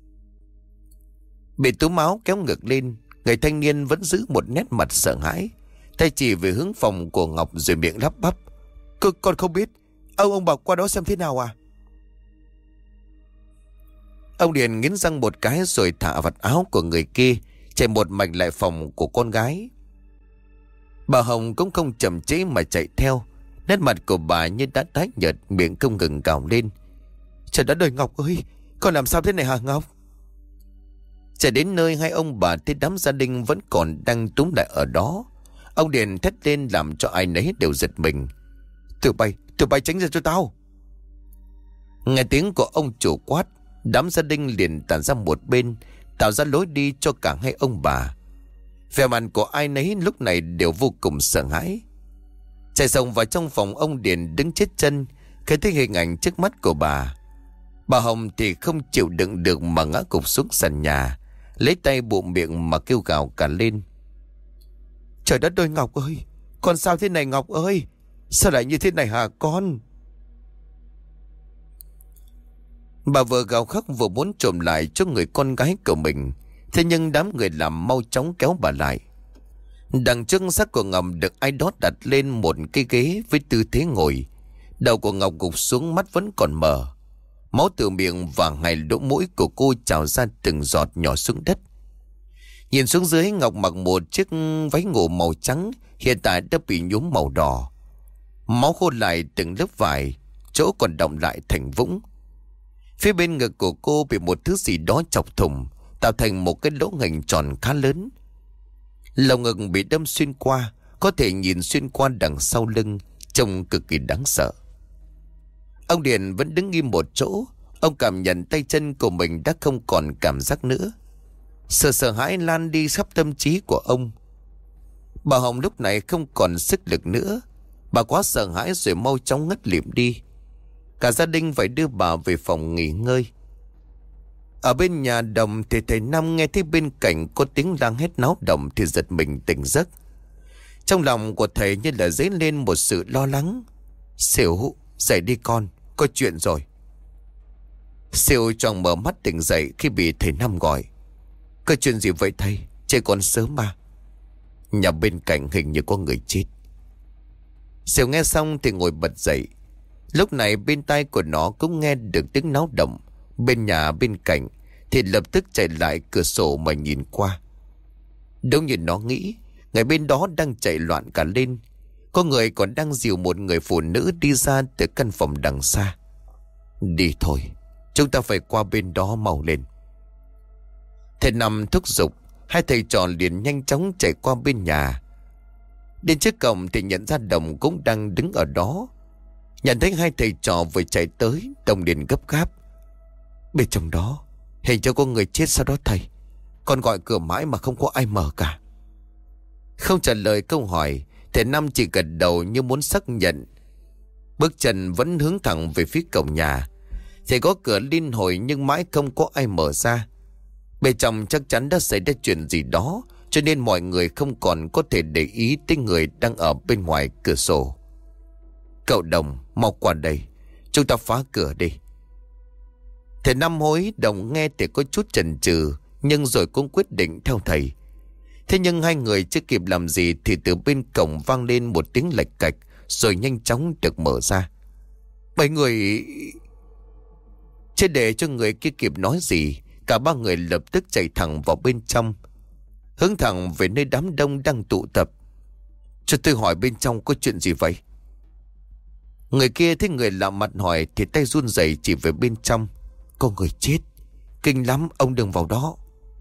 Bị túm áo kéo ngược lên, người thanh niên vẫn giữ một nét mặt sợ hãi, tay chỉ về hướng phòng của Ngọc rồi miệng lắp bắp: Con không biết. Ông bảo qua đó xem thế nào à?" Ông Điền nghiến răng một cái rồi thả vạt áo của người kia, chạy một mạch lại phòng của con gái. Bà Hồng cũng không chậm trễ mà chạy theo. Nét mặt của bà như đã tái nhợt, miệng không ngừng gào lên: "Trời đất ơi Ngọc ơi, con làm sao thế này hả Ngọc?" Chạy đến nơi, hai ông bà thấy đám gia đình vẫn còn đang túm lại ở đó. Ông Điền thét lên làm cho ai nấy đều giật mình: Tụi bay tránh ra cho tao!" Nghe tiếng của ông chủ quát, đám gia đình liền tản ra một bên, tạo ra lối đi cho cả hai ông bà. Vẻ mặt của ai nấy lúc này đều vô cùng sợ hãi. Chạy xông vào trong phòng, ông Điền đứng chết chân khi thấy hình ảnh trước mắt của bà. Bà Hồng thì không chịu đựng được mà ngã gục xuống sàn nhà, lấy tay bụm miệng mà kêu gào cả lên: "Trời đất ơi Ngọc ơi, con sao thế này Ngọc ơi? Sao lại như thế này hả con?" Bà vừa gào khóc vừa muốn trồm lại cho người con gái của mình, thế nhưng đám người làm mau chóng kéo bà lại. Đằng trước xác của Ngọc được ai đó đặt lên một cái ghế với tư thế ngồi. Đầu của Ngọc gục xuống, mắt vẫn còn mở. Máu từ miệng và hai lỗ mũi của cô trào ra từng giọt nhỏ xuống đất. Nhìn xuống dưới, Ngọc mặc một chiếc váy ngủ màu trắng, hiện tại đã bị nhuốm màu đỏ. Máu khô lại từng lớp vải, chỗ còn đọng lại thành vũng. Phía bên ngực của cô bị một thứ gì đó chọc thủng, tạo thành một cái lỗ hình tròn khá lớn. Lồng ngực bị đâm xuyên qua, có thể nhìn xuyên qua đằng sau lưng, trông cực kỳ đáng sợ. Ông Điền vẫn đứng im một chỗ. Ông cảm nhận tay chân của mình đã không còn cảm giác nữa. Sợ hãi lan đi khắp tâm trí của ông. Bà Hồng lúc này không còn sức lực nữa. Bà quá sợ hãi rồi mau chóng ngất lịm đi. Cả gia đình phải đưa bà về phòng nghỉ ngơi. Ở bên nhà Đồng thì thầy Năm nghe thấy bên cạnh có tiếng la hét náo động thì giật mình tỉnh giấc. Trong lòng của thầy như là dấy lên một sự lo lắng. "Xỉu, dậy đi con, có chuyện rồi." Xỉu choàng mở mắt tỉnh dậy khi bị thầy Năm gọi. "Có chuyện gì vậy thầy? Trời còn sớm mà." "Nhà bên cạnh hình như có người chết." Xỉu nghe xong thì ngồi bật dậy. Lúc này bên tai của nó cũng nghe được tiếng náo động. Bên nhà bên cạnh thì lập tức chạy lại cửa sổ mà nhìn qua. Đúng như nó nghĩ, người bên đó đang chạy loạn cả lên. Có người còn đang dìu một người phụ nữ đi ra từ căn phòng đằng xa. "Đi thôi, chúng ta phải qua bên đó mau lên." Thầy Năm thúc giục. Hai thầy trò liền nhanh chóng chạy qua bên nhà. Đến trước cổng thì nhận ra Đồng cũng đang đứng ở đó. Nhận thấy hai thầy trò vừa chạy tới, Đồng liền gấp gáp: "Bên trong đó hình cho có người chết sau đó thầy. Con gọi cửa mãi mà không có ai mở cả." Không trả lời câu hỏi, thầy Năm chỉ gật đầu như muốn xác nhận. Bước chân vẫn hướng thẳng về phía cổng nhà. Thầy có cửa liên hồi nhưng mãi không có ai mở ra. Bên trong chắc chắn đã xảy ra chuyện gì đó, cho nên mọi người không còn có thể để ý tới người đang ở bên ngoài cửa sổ. "Cậu Đồng, mau qua đây, chúng ta phá cửa đi." Thầy Năm hối. Đồng nghe thì có chút chần chừ, nhưng rồi cũng quyết định theo thầy. Thế nhưng hai người chưa kịp làm gì thì từ bên cổng vang lên một tiếng lạch cạch, rồi nhanh chóng được mở ra. Bảy người... Chưa để cho người kia kịp nói gì, cả ba người lập tức chạy thẳng vào bên trong, hướng thẳng về nơi đám đông đang tụ tập. "Cho tôi hỏi bên trong có chuyện gì vậy?" Người kia thấy người lạ mặt hỏi thì tay run rẩy chỉ về bên trong. "Có người chết, kinh lắm, ông đừng vào đó."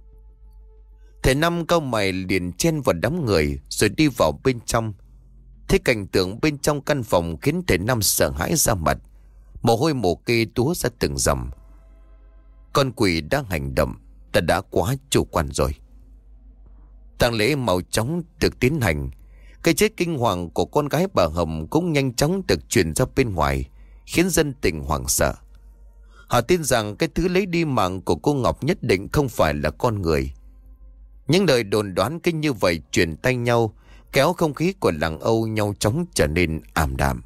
Thầy Năm cau mày liền chen vào đám người rồi đi vào bên trong. Thế cảnh tượng bên trong căn phòng khiến thầy Năm sợ hãi ra mặt, mồ hôi mồ kê túa ra từng dòng. Con quỷ đang hành động, ta đã quá chủ quan rồi. Tang lễ mau chóng được tiến hành. Cái chết kinh hoàng của con gái bà Hồng cũng nhanh chóng được truyền ra bên ngoài, khiến dân tình hoảng sợ. Họ tin rằng cái thứ lấy đi mạng của cô Ngọc nhất định không phải là con người. Những lời đồn đoán kinh như vậy truyền tay nhau, kéo không khí của làng Âu nhau chóng trở nên ảm đạm.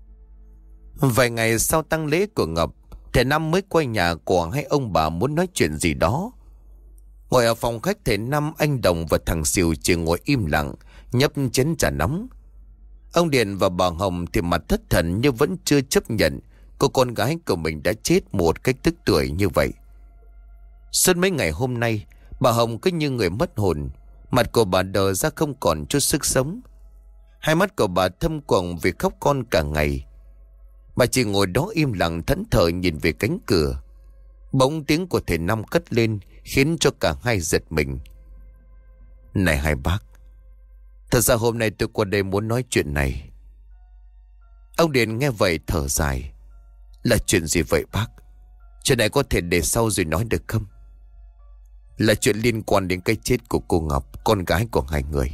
Vài ngày sau tang lễ của Ngọc, thầy Năm mới quay nhà của hai ông bà muốn nói chuyện gì đó. Ngồi ở phòng khách, thầy Năm, anh Đồng và thằng Sìu chỉ ngồi im lặng nhấp chén trà nóng. Ông Điền và bà Hồng thì mặt thất thần như vẫn chưa chấp nhận cô con gái của mình đã chết một cách tức tưởi như vậy. Suốt mấy ngày hôm nay, bà Hồng cứ như người mất hồn, mặt của bà đờ ra không còn chút sức sống. Hai mắt của bà thâm quầng vì khóc con cả ngày. Bà chỉ ngồi đó im lặng thẫn thờ nhìn về cánh cửa. Bỗng tiếng của thầy Năm cất lên khiến cho cả hai giật mình. "Này hai bác, thật ra hôm nay tôi qua đây muốn nói chuyện này." Ông Điền nghe vậy thở dài. "Là chuyện gì vậy bác? Chuyện này có thể để sau rồi nói được không?" "Là chuyện liên quan đến cái chết của cô Ngọc, con gái của hai người."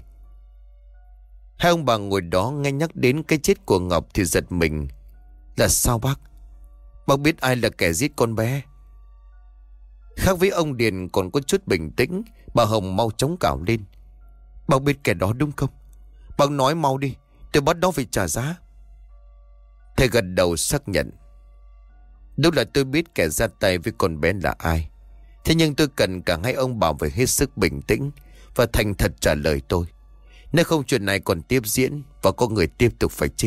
Hai ông bà ngồi đó nghe nhắc đến cái chết của Ngọc thì giật mình. "Là sao bác? Bác biết ai là kẻ giết con bé?" Khác với ông Điền còn có chút bình tĩnh, bà Hồng mau chóng cào lên. "Bác biết kẻ đó đúng không? Bác nói mau đi, tôi bắt nó phải trả giá." Thầy gật đầu xác nhận. "Đúng là tôi biết kẻ ra tay với con bé là ai. Thế nhưng tôi cần cả hai ông bà phải hết sức bình tĩnh và thành thật trả lời tôi. Nếu không chuyện này còn tiếp diễn và có người tiếp tục phải chết."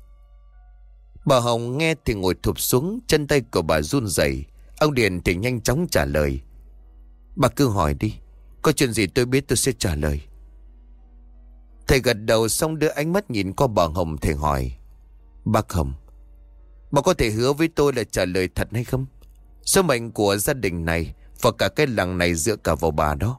Bà Hồng nghe thì ngồi thụp xuống, chân tay của bà run rẩy. Ông Điền thì nhanh chóng trả lời. "Bà cứ hỏi đi, có chuyện gì tôi biết tôi sẽ trả lời." Thầy gật đầu xong đưa ánh mắt nhìn qua bà Hồng. Thầy hỏi: "Bác Hồng, bà có thể hứa với tôi là trả lời thật hay không? Số mệnh của gia đình này và cả cái làng này dựa cả vào bà đó."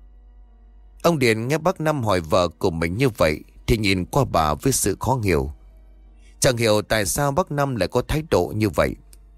Ông Điền nghe bác Năm hỏi vợ của mình như vậy thì nhìn qua bà với sự khó hiểu. Chẳng hiểu tại sao bác Năm lại có thái độ như vậy.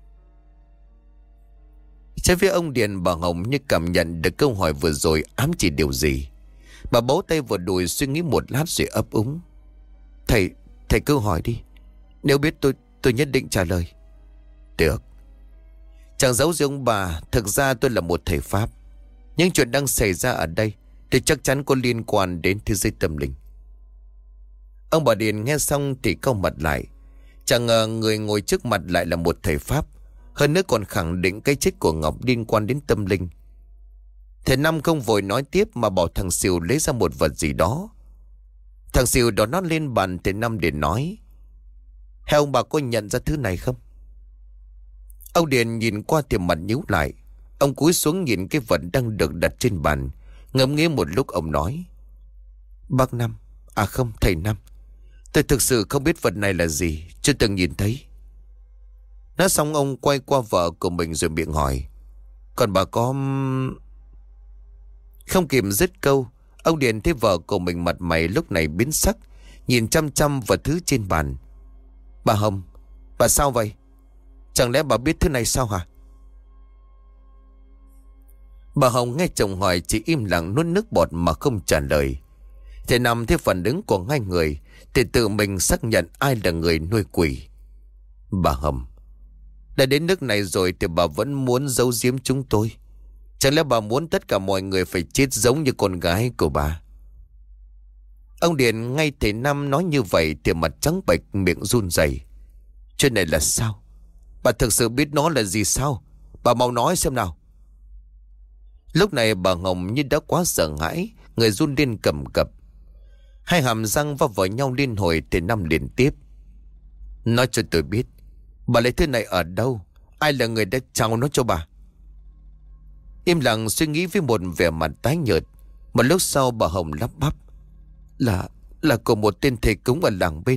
Trái phía ông Điền, bà Hồng như cảm nhận được câu hỏi vừa rồi ám chỉ điều gì. Bà bấu tay vào đùi suy nghĩ một lát rồi ấp úng. Thầy cứ hỏi đi. Nếu biết tôi nhất định trả lời." "Được. Chẳng giấu gì ông bà, thực ra tôi là một thầy Pháp. Những chuyện đang xảy ra ở đây thì chắc chắn có liên quan đến thế giới tâm linh." Ông bà Điền nghe xong thì cau mặt lại. Chẳng ngờ người ngồi trước mặt lại là một thầy Pháp, hơn nữa còn khẳng định cái chết của Ngọc liên quan đến tâm linh. Thầy Năm không vội nói tiếp mà bảo thằng Sìu lấy ra một vật gì đó. Thằng Sìu đó nó lên bàn thầy Năm để nói: "Hai ông bà có nhận ra thứ này không?" Ông Điền nhìn qua thì mặt nhíu lại. Ông cúi xuống nhìn cái vật đang được đặt trên bàn, ngẫm nghĩ một lúc ông nói: "Bác Năm, à không, thầy Năm, tôi thực sự không biết vật này là gì, chưa từng nhìn thấy." Nói xong ông quay qua vợ của mình rồi miệng hỏi: "Còn bà có..." Không kịp dứt câu, ông Điền thấy vợ của mình mặt mày lúc này biến sắc, nhìn chăm chăm vào thứ trên bàn. Bà Hồng, bà sao vậy? Chẳng lẽ bà biết thứ này sao hả? Bà Hồng nghe chồng hỏi chỉ im lặng nuốt nước bọt mà không trả lời. Thầy Năm thấy phản ứng của hai người thì tự mình xác nhận ai là người nuôi quỷ. Bà Hồng, đã đến nước này rồi thì bà vẫn muốn giấu giếm chúng tôi. Chẳng lẽ bà muốn tất cả mọi người phải chết giống như con gái của bà? Ông Điền ngay thầy Năm nói như vậy thì mặt trắng bệch, miệng run rẩy. Chuyện này là sao? Bà thực sự biết nó là gì sao? Bà mau nói xem nào. Lúc này bà Hồng như đã quá sợ hãi, người run lên cầm cập. Hai hàm răng va vào nhau liên hồi thì Năm liền tiếp. Nói cho tôi biết, bà lấy thứ này ở đâu? Ai là người đã trao nó cho bà? Im lặng suy nghĩ với một vẻ mặt tái nhợt. Một lúc sau bà Hồng lắp bắp. Là của một tên thầy cúng ở làng bên.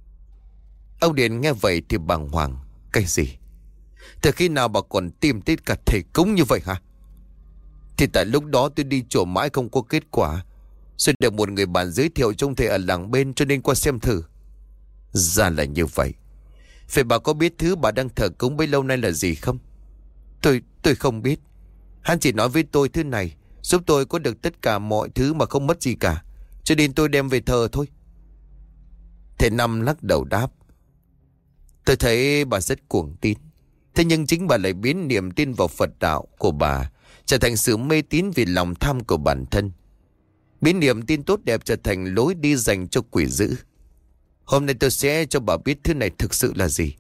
Ông Điền nghe vậy thì bàng hoàng. Cái gì? Từ khi nào bà còn tìm tới cả thầy cúng như vậy hả? Thì tại lúc đó tôi đi chùa mãi không có kết quả, rồi được một người bạn giới thiệu trông thầy ở làng bên cho nên qua xem thử. Ra là như vậy. Vậy bà có biết thứ bà đang thờ cúng bấy lâu nay là gì không? Tôi không biết. Hắn chỉ nói với tôi thứ này giúp tôi có được tất cả mọi thứ mà không mất gì cả, cho nên tôi đem về thờ thôi. Thầy Năm lắc đầu đáp. Tôi thấy bà rất cuồng tín. Thế nhưng chính bà lại biến niềm tin vào Phật đạo của bà trở thành sự mê tín vì lòng tham của bản thân, biến niềm tin tốt đẹp trở thành lối đi dành cho quỷ dữ. Hôm nay tôi sẽ cho bà biết thứ này thực sự là gì.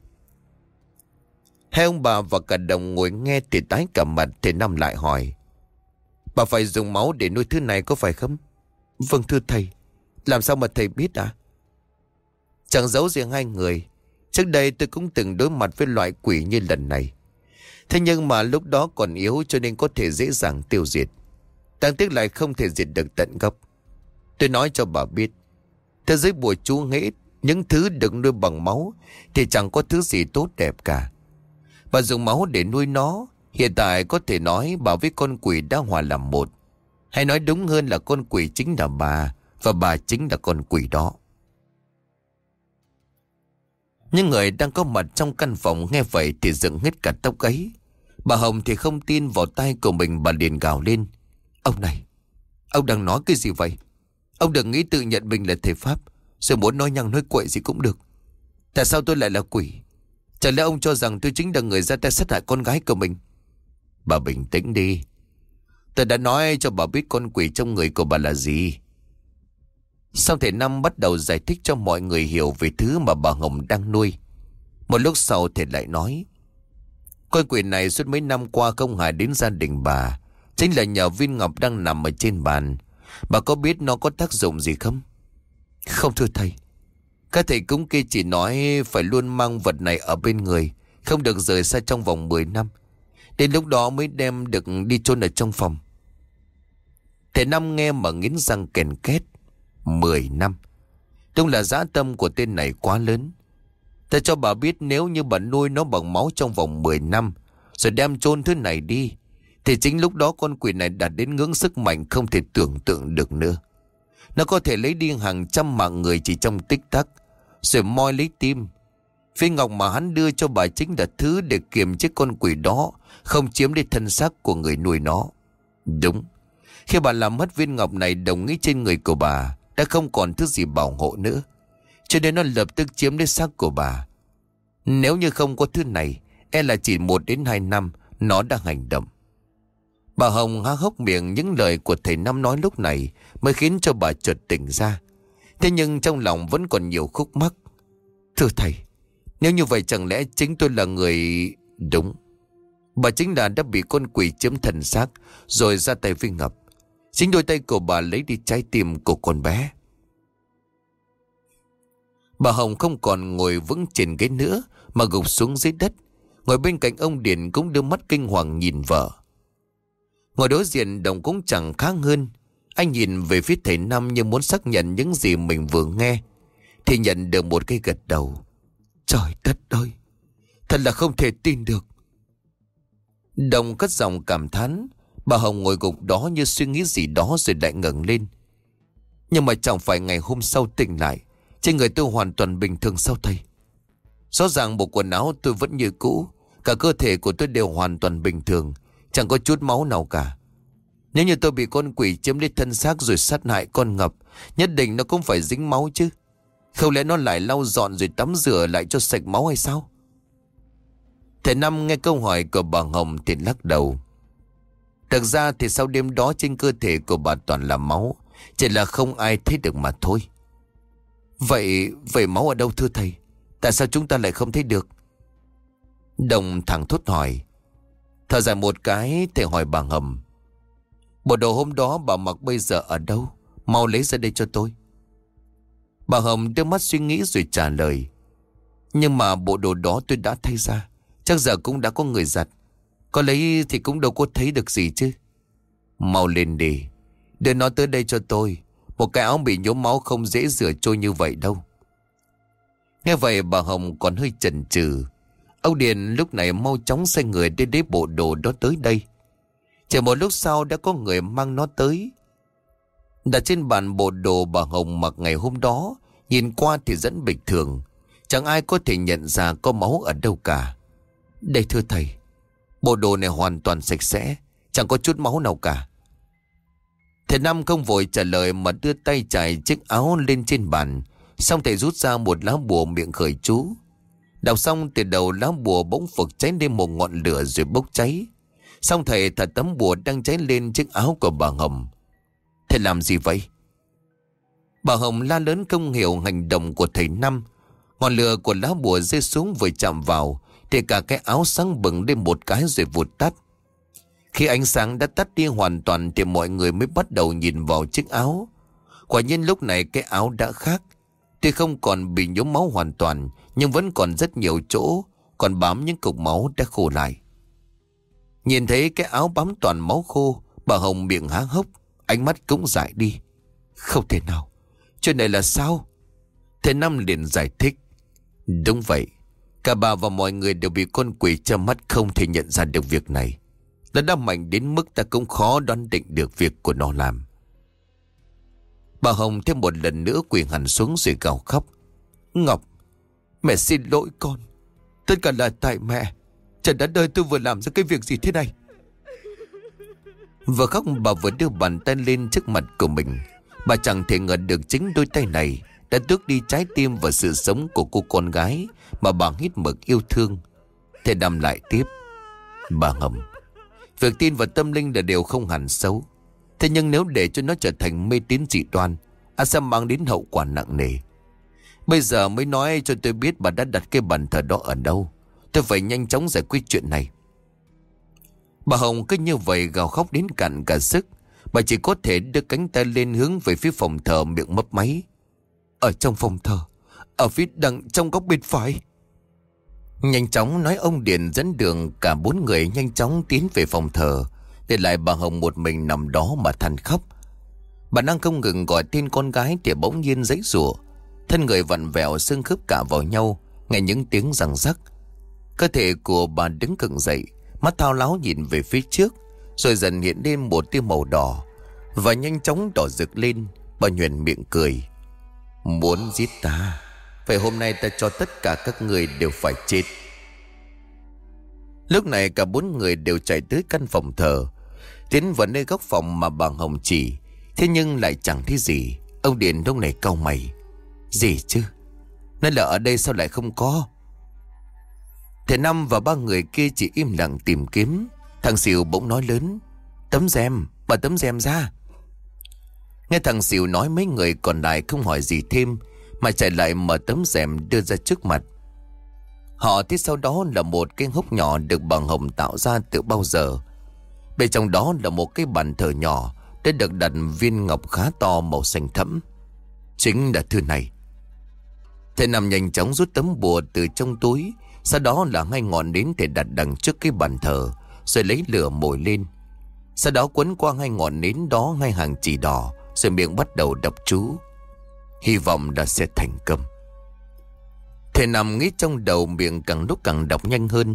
Hai ông bà và cả đồng ngồi nghe thì tái cả mặt. Thầy Năm lại hỏi. Bà phải dùng máu để nuôi thứ này có phải không? Vâng thưa thầy. Làm sao mà thầy biết à? Chẳng giấu riêng hai người, trước đây tôi cũng từng đối mặt với loại quỷ như lần này. Thế nhưng mà lúc đó còn yếu cho nên có thể dễ dàng tiêu diệt. Đáng tiếc lại không thể diệt được tận gốc. Tôi nói cho bà biết, thế giới bùa chú hễ những thứ được nuôi bằng máu thì chẳng có thứ gì tốt đẹp cả. Bà dùng máu để nuôi nó. Hiện tại có thể nói bà với con quỷ đã hòa làm một. Hay nói đúng hơn là con quỷ chính là bà, và bà chính là con quỷ đó. Những người đang có mặt trong căn phòng nghe vậy thì dựng hết cả tóc ấy. Bà Hồng thì không tin vào tai của mình, bà liền gào lên. Ông này, ông đang nói cái gì vậy? Ông đừng nghĩ tự nhận mình là thầy Pháp rồi muốn nói nhăng nói quậy gì cũng được. Tại sao tôi lại là quỷ? Chẳng lẽ ông cho rằng tôi chính là người ra tay sát hại con gái của mình? Bà bình tĩnh đi. Tôi đã nói cho bà biết con quỷ trong người của bà là gì. Sau thầy Năm bắt đầu giải thích cho mọi người hiểu về thứ mà bà Hồng đang nuôi. Một lúc sau thầy lại nói. Con quỷ này suốt mấy năm qua không hại đến gia đình bà, chính là nhờ viên ngọc đang nằm ở trên bàn. Bà có biết nó có tác dụng gì không? Không thưa thầy. Các thầy cúng kia chỉ nói phải luôn mang vật này ở bên người, không được rời xa trong vòng 10 năm. Đến lúc đó mới đem được đi chôn ở trong phòng. Thầy Năm nghe mà nghiến răng kèn két. 10 năm. Đúng là dã tâm của tên này quá lớn. Ta cho bà biết nếu như bà nuôi nó bằng máu trong vòng 10 năm rồi đem chôn thứ này đi, thì chính lúc đó con quỷ này đạt đến ngưỡng sức mạnh không thể tưởng tượng được nữa. Nó có thể lấy đi hàng trăm mạng người chỉ trong tích tắc, rồi moi lấy tim. Viên ngọc mà hắn đưa cho bà chính là thứ để kiềm chế con quỷ đó không chiếm lấy thân xác của người nuôi nó. Đúng. Khi bà làm mất viên ngọc này, đồng nghĩa trên người của bà đã không còn thứ gì bảo hộ nữa, cho nên nó lập tức chiếm lấy xác của bà. Nếu như không có thứ này, e là chỉ 1 đến 2 năm nó đã hành động. Bà Hồng há hốc miệng. Những lời của thầy Năm nói lúc này mới khiến cho bà chợt tỉnh ra. Thế nhưng trong lòng vẫn còn nhiều khúc mắc. Thưa thầy, nếu như vậy chẳng lẽ chính tôi là người... Đúng. Bà chính là đã bị con quỷ chiếm thần xác rồi ra tay với Ngọc. Chính đôi tay của bà lấy đi trái tim của con bé. Bà Hồng không còn ngồi vững trên ghế nữa mà gục xuống dưới đất. Ngồi bên cạnh ông Điền cũng đưa mắt kinh hoàng nhìn vợ. Ngồi đối diện Đồng cũng chẳng khác hơn. Anh nhìn về phía thầy Năm như muốn xác nhận những gì mình vừa nghe, thì nhận được một cái gật đầu. Trời đất ơi, thật là không thể tin được. Đồng cất giọng cảm thán. Bà Hồng ngồi gục đó như suy nghĩ gì đó rồi lại ngẩng lên. Nhưng mà chẳng phải ngày hôm sau tỉnh lại, trên người tôi hoàn toàn bình thường sao thầy? Rõ ràng bộ quần áo tôi vẫn như cũ, cả cơ thể của tôi đều hoàn toàn bình thường, chẳng có chút máu nào cả. Nếu như tôi bị con quỷ chiếm lấy thân xác rồi sát hại con Ngọc, nhất định nó cũng phải dính máu chứ. Không lẽ nó lại lau dọn rồi tắm rửa lại cho sạch máu hay sao? Thầy Năm nghe câu hỏi của bà Hồng thì lắc đầu. Thực ra thì sau đêm đó trên cơ thể của bà toàn là máu, chỉ là không ai thấy được mà thôi. Vậy máu ở đâu thưa thầy? Tại sao chúng ta lại không thấy được? Đồng thẳng thốt hỏi. Thở dài một cái, thầy hỏi bà Hồng. Bộ đồ hôm đó bà mặc bây giờ ở đâu? Mau lấy ra đây cho tôi. Bà Hồng đưa mắt suy nghĩ rồi trả lời. Nhưng mà bộ đồ đó tôi đã thay ra, chắc giờ cũng đã có người giặt. Có lấy thì cũng đâu có thấy được gì chứ. Mau lên đi, đưa nó tới đây cho tôi. Một cái áo bị nhuốm máu không dễ rửa trôi như vậy đâu. Nghe vậy bà Hồng còn hơi chần chừ. Ông Điền lúc này mau chóng xoay người đi lấy bộ đồ đó tới đây. Chỉ một lúc sau đã có người mang nó tới. Đặt trên bàn bộ đồ bà Hồng mặc ngày hôm đó, nhìn qua thì rất bình thường, chẳng ai có thể nhận ra có máu ở đâu cả. Đây thưa thầy, bộ đồ này hoàn toàn sạch sẽ, chẳng có chút máu nào cả. Thầy Năm không vội trả lời mà đưa tay chải chiếc áo lên trên bàn. Xong thầy rút ra một lá bùa miệng khởi chú. Đọc xong từ đầu lá bùa bỗng phực cháy lên một ngọn lửa rồi bốc cháy. Xong thầy thả tấm bùa đang cháy lên chiếc áo của bà Hồng. Thầy làm gì vậy? Bà Hồng la lớn không hiểu hành động của thầy Năm. Ngọn lửa của lá bùa rơi xuống vừa chạm vào thì cả cái áo sáng bừng lên một cái rồi vụt tắt. Khi ánh sáng đã tắt đi hoàn toàn thì mọi người mới bắt đầu nhìn vào chiếc áo. Quả nhiên lúc này cái áo đã khác. Tuy không còn bị nhuốm máu hoàn toàn, nhưng vẫn còn rất nhiều chỗ còn bám những cục máu đã khô lại. Nhìn thấy cái áo bám toàn máu khô, bà Hồng miệng há hốc, ánh mắt cũng dại đi. Không thể nào, chuyện này là sao? Thầy Năm liền giải thích. Đúng vậy, cả bà và mọi người đều bị con quỷ che mắt không thể nhận ra được việc này. Nó đã mạnh đến mức ta cũng khó đoán định được việc của nó làm. Bà Hồng thêm một lần nữa quỳ hẳn xuống rồi gào khóc. Ngọc, mẹ xin lỗi con. Tất cả là tại mẹ. Trời đất ơi, tôi vừa làm ra cái việc gì thế này? Vừa khóc bà vừa đưa bàn tay lên trước mặt của mình. Bà chẳng thể ngờ được chính đôi tay này đã tước đi trái tim và sự sống của cô con gái mà bà hít mực yêu thương. Thầy Năm lại tiếp. Bà Hồng, việc tin vào tâm linh là điều không hẳn xấu. Thế nhưng nếu để cho nó trở thành mê tín dị đoan, sẽ mang đến hậu quả nặng nề. Bây giờ mới nói cho tôi biết bà đã đặt cái bàn thờ đó ở đâu. Tôi phải nhanh chóng giải quyết chuyện này. Bà Hồng cứ như vậy gào khóc đến cạn cả sức. Bà chỉ có thể đưa cánh tay lên hướng về phía phòng thờ, miệng mấp máy. Ở trong phòng thờ, ở phía đằng trong góc bên phải. Nhanh chóng nói ông Điền dẫn đường. Cả bốn người nhanh chóng tiến về phòng thờ, để lại bà Hồng một mình nằm đó mà than khóc. Bà đang không ngừng gọi tên con gái thì bỗng nhiên giãy giụa, thân người vặn vẹo, xương khớp cả vào nhau, nghe những tiếng răng rắc. Cơ thể của bà đứng cứng dậy, mắt thao láo nhìn về phía trước, rồi dần hiện lên một tia màu đỏ và nhanh chóng đỏ rực lên. Bà nhoẻn miệng cười. Muốn giết ta, vậy hôm nay ta cho tất cả các người đều phải chết. Lúc này cả bốn người đều chạy tới căn phòng thờ, tiến vào nơi góc phòng mà bà Hồng chỉ. Thế nhưng lại chẳng thấy gì. Ông Điền lúc này cau mày. Gì chứ? Nó là ở đây sao lại không có? Thầy Năm và ba người kia chỉ im lặng tìm kiếm. Thằng Sìu bỗng nói lớn. Tấm rèm, mở tấm rèm ra. Nghe thằng Sìu nói, mấy người còn lại không hỏi gì thêm mà chạy lại mở tấm rèm đưa ra trước mặt. Họ thấy sau đó là một cái hốc nhỏ được bà Hồng tạo ra từ bao giờ. Bên trong đó là một cái bàn thờ nhỏ đã được đặt viên ngọc khá to màu xanh thẫm. Chính là thứ này. Thầy Năm nhanh chóng rút tấm bùa từ trong túi. Sau đó là hai ngọn nến thầy đặt đằng trước cái bàn thờ, rồi lấy lửa mồi lên. Sau đó quấn qua hai ngọn nến đó hai hàng chỉ đỏ, rồi miệng bắt đầu đọc chú. Hy vọng là sẽ thành công. Thầy Năm nghĩ trong đầu, miệng càng lúc càng đọc nhanh hơn.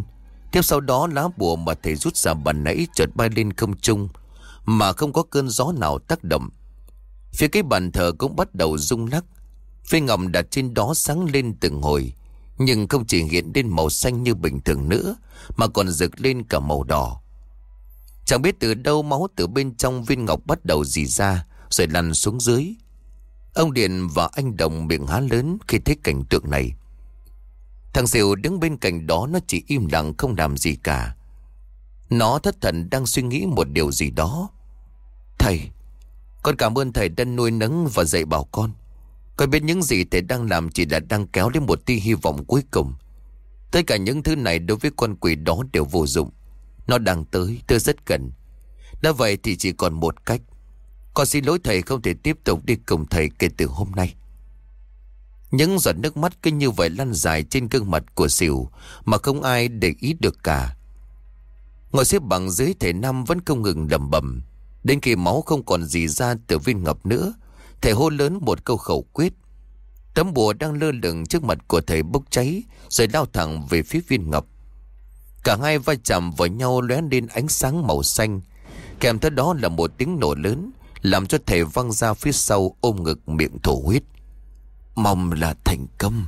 Tiếp sau đó lá bùa mà thầy rút ra ban nãy chợt bay lên không trung, mà không có cơn gió nào tác động. Phía cái bàn thờ cũng bắt đầu rung lắc. Viên ngọc đặt trên đó sáng lên từng hồi, nhưng không chỉ hiện lên màu xanh như bình thường nữa, mà còn rực lên cả màu đỏ. Chẳng biết từ đâu máu từ bên trong viên ngọc bắt đầu rỉ ra, rồi lăn xuống dưới. Ông Điền và anh Đồng miệng há lớn khi thấy cảnh tượng này. Thằng Diệu đứng bên cạnh đó, nó chỉ im lặng không làm gì cả. Nó thất thần đang suy nghĩ một điều gì đó. Thầy, con cảm ơn thầy đã nuôi nấng và dạy bảo con. Con biết những gì thầy đang làm chỉ là đang kéo đến một tia hy vọng cuối cùng. Tất cả những thứ này đối với con quỷ đó đều vô dụng. Nó đang tới, tôi rất cần. Đã vậy thì chỉ còn một cách. Con xin lỗi thầy không thể tiếp tục đi cùng thầy kể từ hôm nay. Những giọt nước mắt cứ như vậy lăn dài trên gương mặt của Sỉu, mà không ai để ý được cả. Ngồi xếp bằng dưới, thầy Năm vẫn không ngừng lẩm bẩm. Đến khi máu không còn gì ra từ viên ngọc nữa, thầy hô lớn một câu khẩu quyết. Tấm bùa đang lơ lửng trước mặt của thầy bốc cháy, rồi lao thẳng về phía viên ngọc. Cả hai va chạm vào nhau lóe lên ánh sáng màu xanh, kèm theo đó là một tiếng nổ lớn, làm cho thầy văng ra phía sau ôm ngực miệng thổ huyết. Mong là thành công.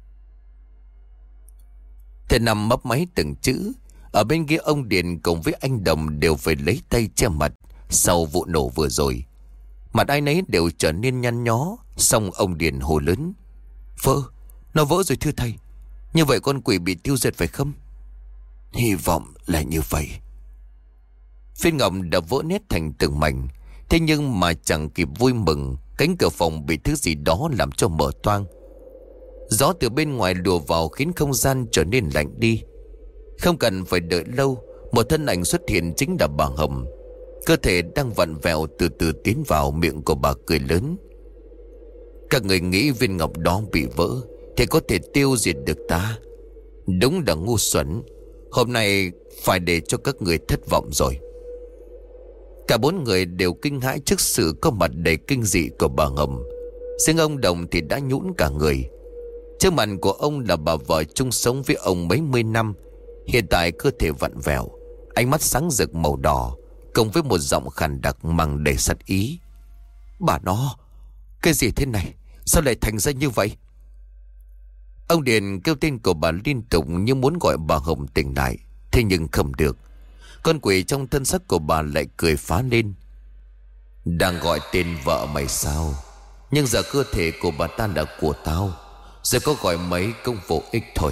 Thầy Năm mấp máy từng chữ. Ở bên kia ông Điền cùng với anh Đồng đều phải lấy tay che mặt sau vụ nổ vừa rồi. Mặt ai nấy đều trở nên nhăn nhó. Xong ông Điền hô lớn: Vỡ, nó vỡ rồi thưa thầy. Như vậy con quỷ bị tiêu diệt phải không? Hy vọng là như vậy. Viên ngọc đã vỡ nét thành từng mảnh. Thế nhưng mà chẳng kịp vui mừng, cánh cửa phòng bị thứ gì đó làm cho mở toang. Gió từ bên ngoài lùa vào khiến không gian trở nên lạnh đi. Không cần phải đợi lâu, một thân ảnh xuất hiện, chính là bà Hồng. Cơ thể đang vặn vẹo từ từ tiến vào, miệng của bà cười lớn: Các người nghĩ viên ngọc đó bị vỡ thì có thể tiêu diệt được ta? Đúng là ngu xuẩn. Hôm nay phải để cho các người thất vọng rồi. Cả bốn người đều kinh hãi trước sự có mặt đầy kinh dị của bà Hồng. Riêng ông Đồng thì đã nhũn cả người. Trước mặt của ông là bà vợ chung sống với ông mấy mươi năm, hiện tại cơ thể vặn vẹo, ánh mắt sáng rực màu đỏ, cùng với một giọng khàn đặc mang đầy sát ý: Bà nó, cái gì thế này? Sao lại thành ra như vậy? Ông Điền kêu tên của bà liên tục như muốn gọi bà Hồng tỉnh lại, thế nhưng không được. Con quỷ trong thân xác của bà lại cười phá lên: Đang gọi tên vợ mày sao? Nhưng giờ cơ thể của bà ta là của tao, giờ có gọi mấy cũng vô ích thôi.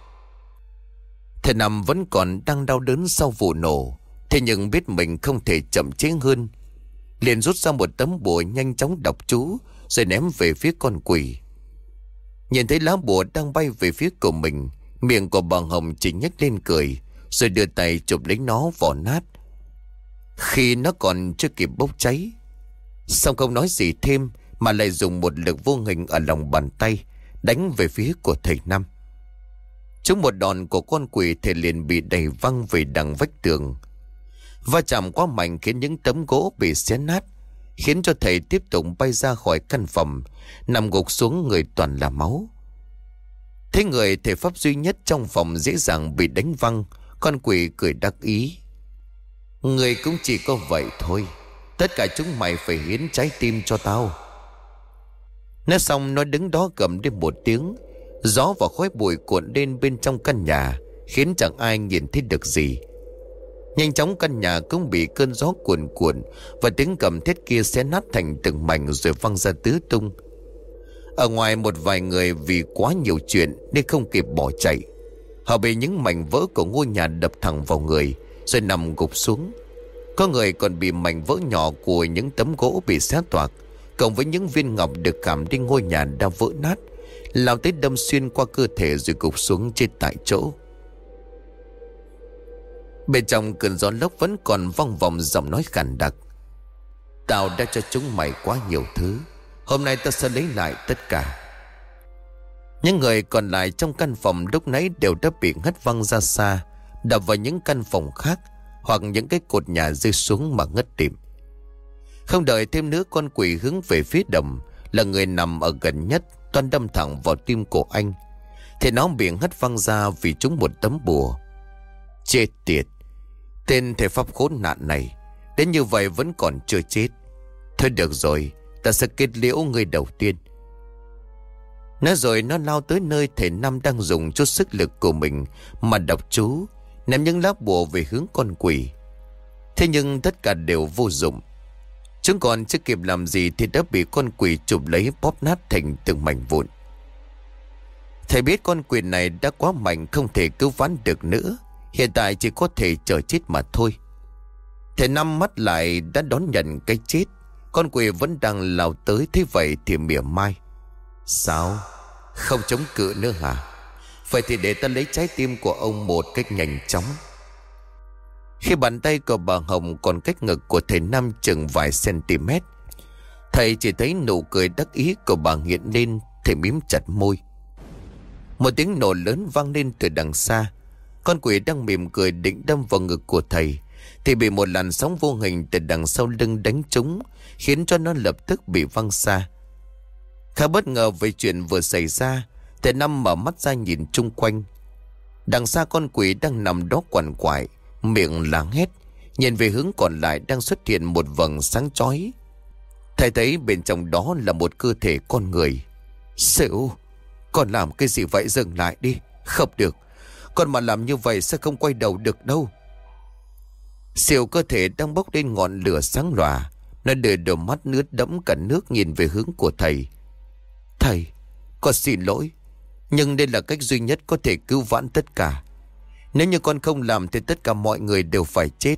Thầy Năm vẫn còn đang đau đớn sau vụ nổ, thế nhưng biết mình không thể chậm chế hơn, liền rút ra một tấm bùa, nhanh chóng đọc chú rồi ném về phía con quỷ. Nhìn thấy lá bùa đang bay về phía của mình, miệng của bà Hồng chỉ nhếch lên cười, rồi đưa tay chụp lấy nó vỏ nát khi nó còn chưa kịp bốc cháy. Xong không nói gì thêm, mà lại dùng một lực vô hình ở lòng bàn tay đánh về phía của thầy Năm. Trúng một đòn của con quỷ, thầy liền bị đẩy văng về đằng vách tường. Va chạm quá mạnh khiến những tấm gỗ bị xé nát, khiến cho thầy tiếp tục bay ra khỏi căn phòng, nằm gục xuống, người toàn là máu. Thế người thể pháp duy nhất trong phòng dễ dàng bị đánh văng, con quỷ cười đắc ý: Người cũng chỉ có vậy thôi, tất cả chúng mày phải hiến trái tim cho tao. Nói xong nó đứng đó gầm lên một tiếng. Gió và khói bụi cuộn lên bên trong căn nhà, khiến chẳng ai nhìn thấy được gì. Nhanh chóng căn nhà cũng bị cơn gió cuồn cuộn, và tiếng cầm thét kia xé nát thành từng mảnh rồi văng ra tứ tung. Ở ngoài một vài người vì quá nhiều chuyện nên không kịp bỏ chạy. Họ bị những mảnh vỡ của ngôi nhà đập thẳng vào người, rồi nằm gục xuống. Có người còn bị mảnh vỡ nhỏ của những tấm gỗ bị xé toạc, cộng với những viên ngọc được cảm đến ngôi nhà đã vỡ nát, lao tới đâm xuyên qua cơ thể rồi gục xuống chết tại chỗ. Bên trong cơn gió lốc vẫn còn vang vọng giọng nói khàn đặc: Tao đã cho chúng mày quá nhiều thứ, hôm nay tao sẽ lấy lại tất cả. Những người còn lại trong căn phòng lúc nãy đều đã bị ngất văng ra xa, đập vào những căn phòng khác, hoặc những cái cột nhà rơi xuống mà ngất lịm. Không đợi thêm nữa, con quỷ hướng về phía Đồng, là người nằm ở gần nhất, toan đâm thẳng vào tim của anh, thì nó bị ngất văng ra vì trúng một tấm bùa. Chết tiệt. Tên thầy pháp khốn nạn này đến như vậy vẫn còn chưa chết. Thôi được rồi, ta sẽ kết liễu người đầu tiên. Nói rồi nó lao tới nơi thầy Năm đang dùng chút sức lực của mình mà đọc chú, ném những lá bùa về hướng con quỷ. Thế nhưng tất cả đều vô dụng. Chúng còn chưa kịp làm gì thì đã bị con quỷ chụp lấy, bóp nát thành từng mảnh vụn. Thầy biết con quỷ này đã quá mạnh, không thể cứu vãn được nữa. Hiện tại chỉ có thể chờ chết mà thôi. Thầy Năm mắt lại đã đón nhận cái chết. Con quỷ vẫn đang lao tới, thế vậy thì mỉa mai. Sao? Không chống cự nữa hả? Vậy thì để ta lấy trái tim của ông một cách nhanh chóng. Khi bàn tay của bà Hồng còn cách ngực của thầy Năm chừng vài cm, thầy chỉ thấy nụ cười đắc ý của bà hiện lên. Thầy mím chặt môi. Một tiếng nổ lớn vang lên từ đằng xa. Con quỷ đang mỉm cười định đâm vào ngực của thầy thì bị một làn sóng vô hình từ đằng sau lưng đánh trúng, khiến cho nó lập tức bị văng xa. Khá bất ngờ về chuyện vừa xảy ra, thầy Năm mở mắt ra nhìn chung quanh. Đằng xa con quỷ đang nằm đó quằn quại, miệng lảng hét, nhìn về hướng còn lại đang xuất hiện một vầng sáng chói. Thầy thấy bên trong đó là một cơ thể con người. Sửu, con làm cái gì vậy? Dừng lại đi. Không được, con mà làm như vậy sẽ không quay đầu được đâu. Sửu cơ thể đang bốc lên ngọn lửa sáng lòa. Nó đưa đôi mắt ướt đẫm cả nước nhìn về hướng của thầy. Thầy, con xin lỗi, nhưng đây là cách duy nhất có thể cứu vãn tất cả. Nếu như con không làm thì tất cả mọi người đều phải chết.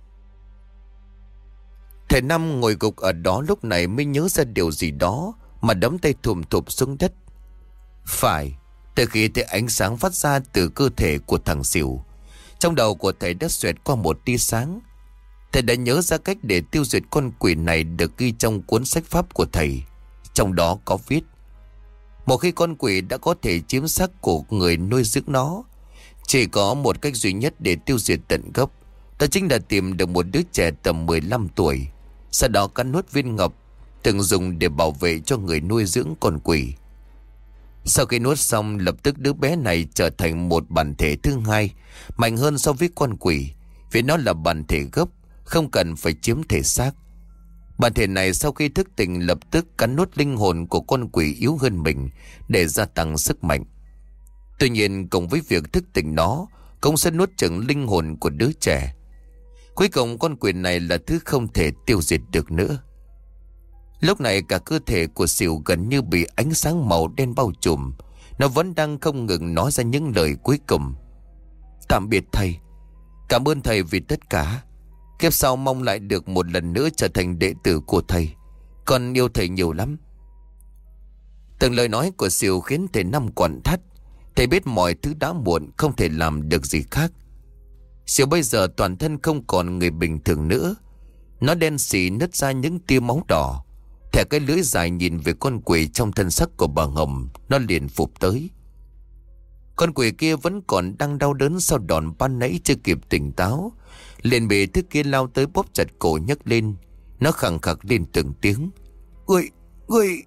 Thầy Năm ngồi gục ở đó lúc này mới nhớ ra điều gì đó mà đấm tay thùm thụp xuống đất. Phải, từ khi thấy ánh sáng phát ra từ cơ thể của thằng Sửu, trong đầu của thầy đã xoẹt qua một tia sáng. Thầy đã nhớ ra cách để tiêu diệt con quỷ này được ghi trong cuốn sách pháp của thầy. Trong đó có viết: một khi con quỷ đã có thể chiếm xác của người nuôi dưỡng nó, chỉ có một cách duy nhất để tiêu diệt tận gốc. Đó chính là tìm được một đứa trẻ tầm 15 tuổi, sau đó cắn nuốt viên ngọc từng dùng để bảo vệ cho người nuôi dưỡng con quỷ. Sau khi nuốt xong, lập tức đứa bé này trở thành một bản thể thứ hai, mạnh hơn so với con quỷ, vì nó là bản thể gốc, không cần phải chiếm thể xác. Bản thể này sau khi thức tỉnh lập tức cắn nuốt linh hồn của con quỷ yếu hơn mình để gia tăng sức mạnh. Tuy nhiên cùng với việc thức tỉnh nó cũng sẽ nuốt chửng linh hồn của đứa trẻ. Cuối cùng con quỷ này là thứ không thể tiêu diệt được nữa. Lúc này cả cơ thể của Sửu gần như bị ánh sáng màu đen bao trùm. Nó vẫn đang không ngừng nói ra những lời cuối cùng. Tạm biệt thầy. Cảm ơn thầy vì tất cả. Kiếp sau mong lại được một lần nữa trở thành đệ tử của thầy. Con yêu thầy nhiều lắm. Từng lời nói của Sửu khiến thầy Năm quặn thắt. Thầy biết mọi thứ đã muộn, không thể làm được gì khác. Sửu bây giờ toàn thân không còn người bình thường nữa. Nó đen xì nứt ra những tia máu đỏ. Thẻ cái lưỡi dài nhìn về con quỷ trong thân xác của bà Hồng. Nó liền phụp tới. Con quỷ kia vẫn còn đang đau đớn sau đòn ban nãy chưa kịp tỉnh táo, liền bị thứ kia lao tới bóp chặt cổ nhấc lên. Nó khẳng khặc lên từng tiếng: Ngươi.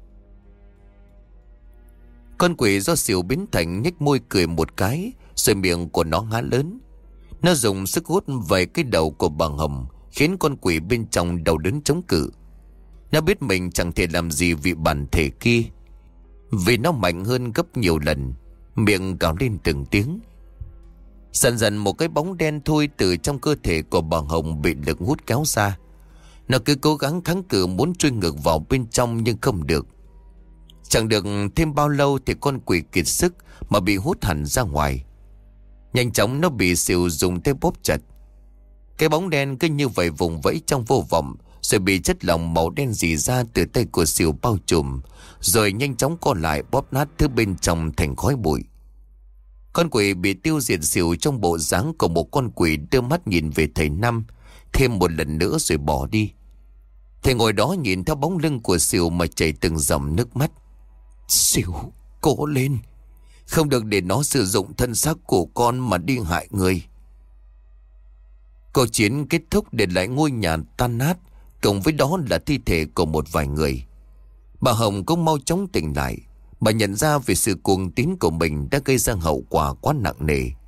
Con quỷ do Sửu biến thành nhếch môi cười một cái, rồi miệng của nó há lớn. Nó dùng sức hút về cái đầu của bà Hồng, khiến con quỷ bên trong đau đớn chống cự. Nó biết mình chẳng thể làm gì vì bản thể kia, vì nó mạnh hơn gấp nhiều lần. Miệng gào lên từng tiếng. Dần dần một cái bóng đen thui từ trong cơ thể của bà Hồng bị lực hút kéo ra. Nó cứ cố gắng kháng cự muốn chui ngược vào bên trong nhưng không được. Chẳng được thêm bao lâu thì con quỷ kiệt sức mà bị hút hẳn ra ngoài. Nhanh chóng nó bị Sửu dùng tay bóp chặt. Cái bóng đen cứ như vậy vùng vẫy trong vô vọng, rồi bị chất lỏng màu đen rỉ ra từ tay của Sửu bao trùm, rồi nhanh chóng co lại bóp nát thứ bên trong thành khói bụi. Con quỷ bị tiêu diệt Sửu trong bộ dáng của một con quỷ đưa mắt nhìn về thầy Năm thêm một lần nữa rồi bỏ đi. Thầy ngồi đó nhìn theo bóng lưng của Sửu mà chảy từng dòng nước mắt. Sửu, cố lên, không được để nó sử dụng thân xác của con mà đi hại người. Cuộc chiến kết thúc để lại ngôi nhà tan nát, cùng với đó là thi thể của một vài người. Bà Hồng cũng mau chóng tỉnh lại. Bà nhận ra vì sự cuồng tín của mình đã gây ra hậu quả quá nặng nề.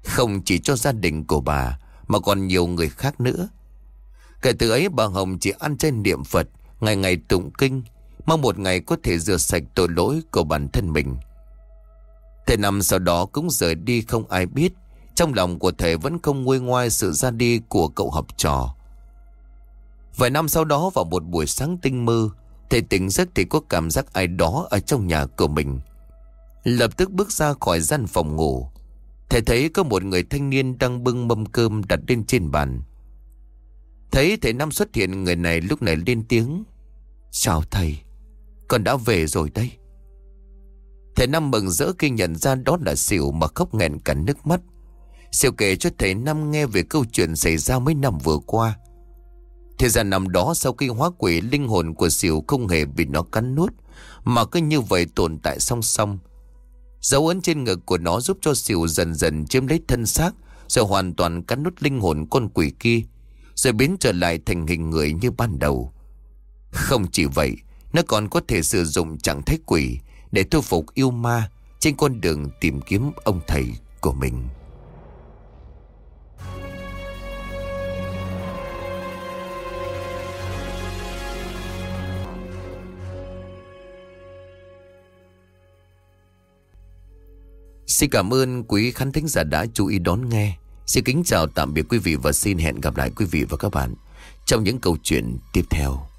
Không chỉ cho gia đình của bà mà còn nhiều người khác nữa. Kể từ ấy bà Hồng chỉ ăn chay niệm Phật, ngày ngày tụng kinh, mong một ngày có thể rửa sạch tội lỗi của bản thân mình. Thầy Năm sau đó cũng rời đi không ai biết. Trong lòng của thầy vẫn không nguôi ngoai sự ra đi của cậu học trò. Vài năm sau đó, vào một buổi sáng tinh mơ, thầy tỉnh giấc thì có cảm giác ai đó ở trong nhà của mình. Lập tức bước ra khỏi gian phòng ngủ. Thầy thấy có một người thanh niên đang bưng mâm cơm đặt lên trên bàn. Thấy thầy Năm xuất hiện, người này lúc này lên tiếng: "Chào thầy, con đã về rồi đây." Thầy Năm mừng rỡ khi nhận ra đó là Sỉu mà khóc nghẹn cả nước mắt. Sỉu kể cho thầy Năm nghe về câu chuyện xảy ra mấy năm vừa qua. Thì ra năm đó sau khi hóa quỷ, linh hồn của Sỉu không hề bị nó cắn nuốt, mà cứ như vậy tồn tại song song. Dấu ấn trên ngực của nó giúp cho Sỉu dần dần chiếm lấy thân xác, rồi hoàn toàn cắn nuốt linh hồn con quỷ kia, rồi biến trở lại thành hình người như ban đầu. Không chỉ vậy, nó còn có thể sử dụng trạng thái quỷ để thu phục yêu ma trên con đường tìm kiếm ông thầy của mình. Xin cảm ơn quý khán thính giả đã chú ý đón nghe. Xin kính chào tạm biệt quý vị và xin hẹn gặp lại quý vị và các bạn trong những câu chuyện tiếp theo.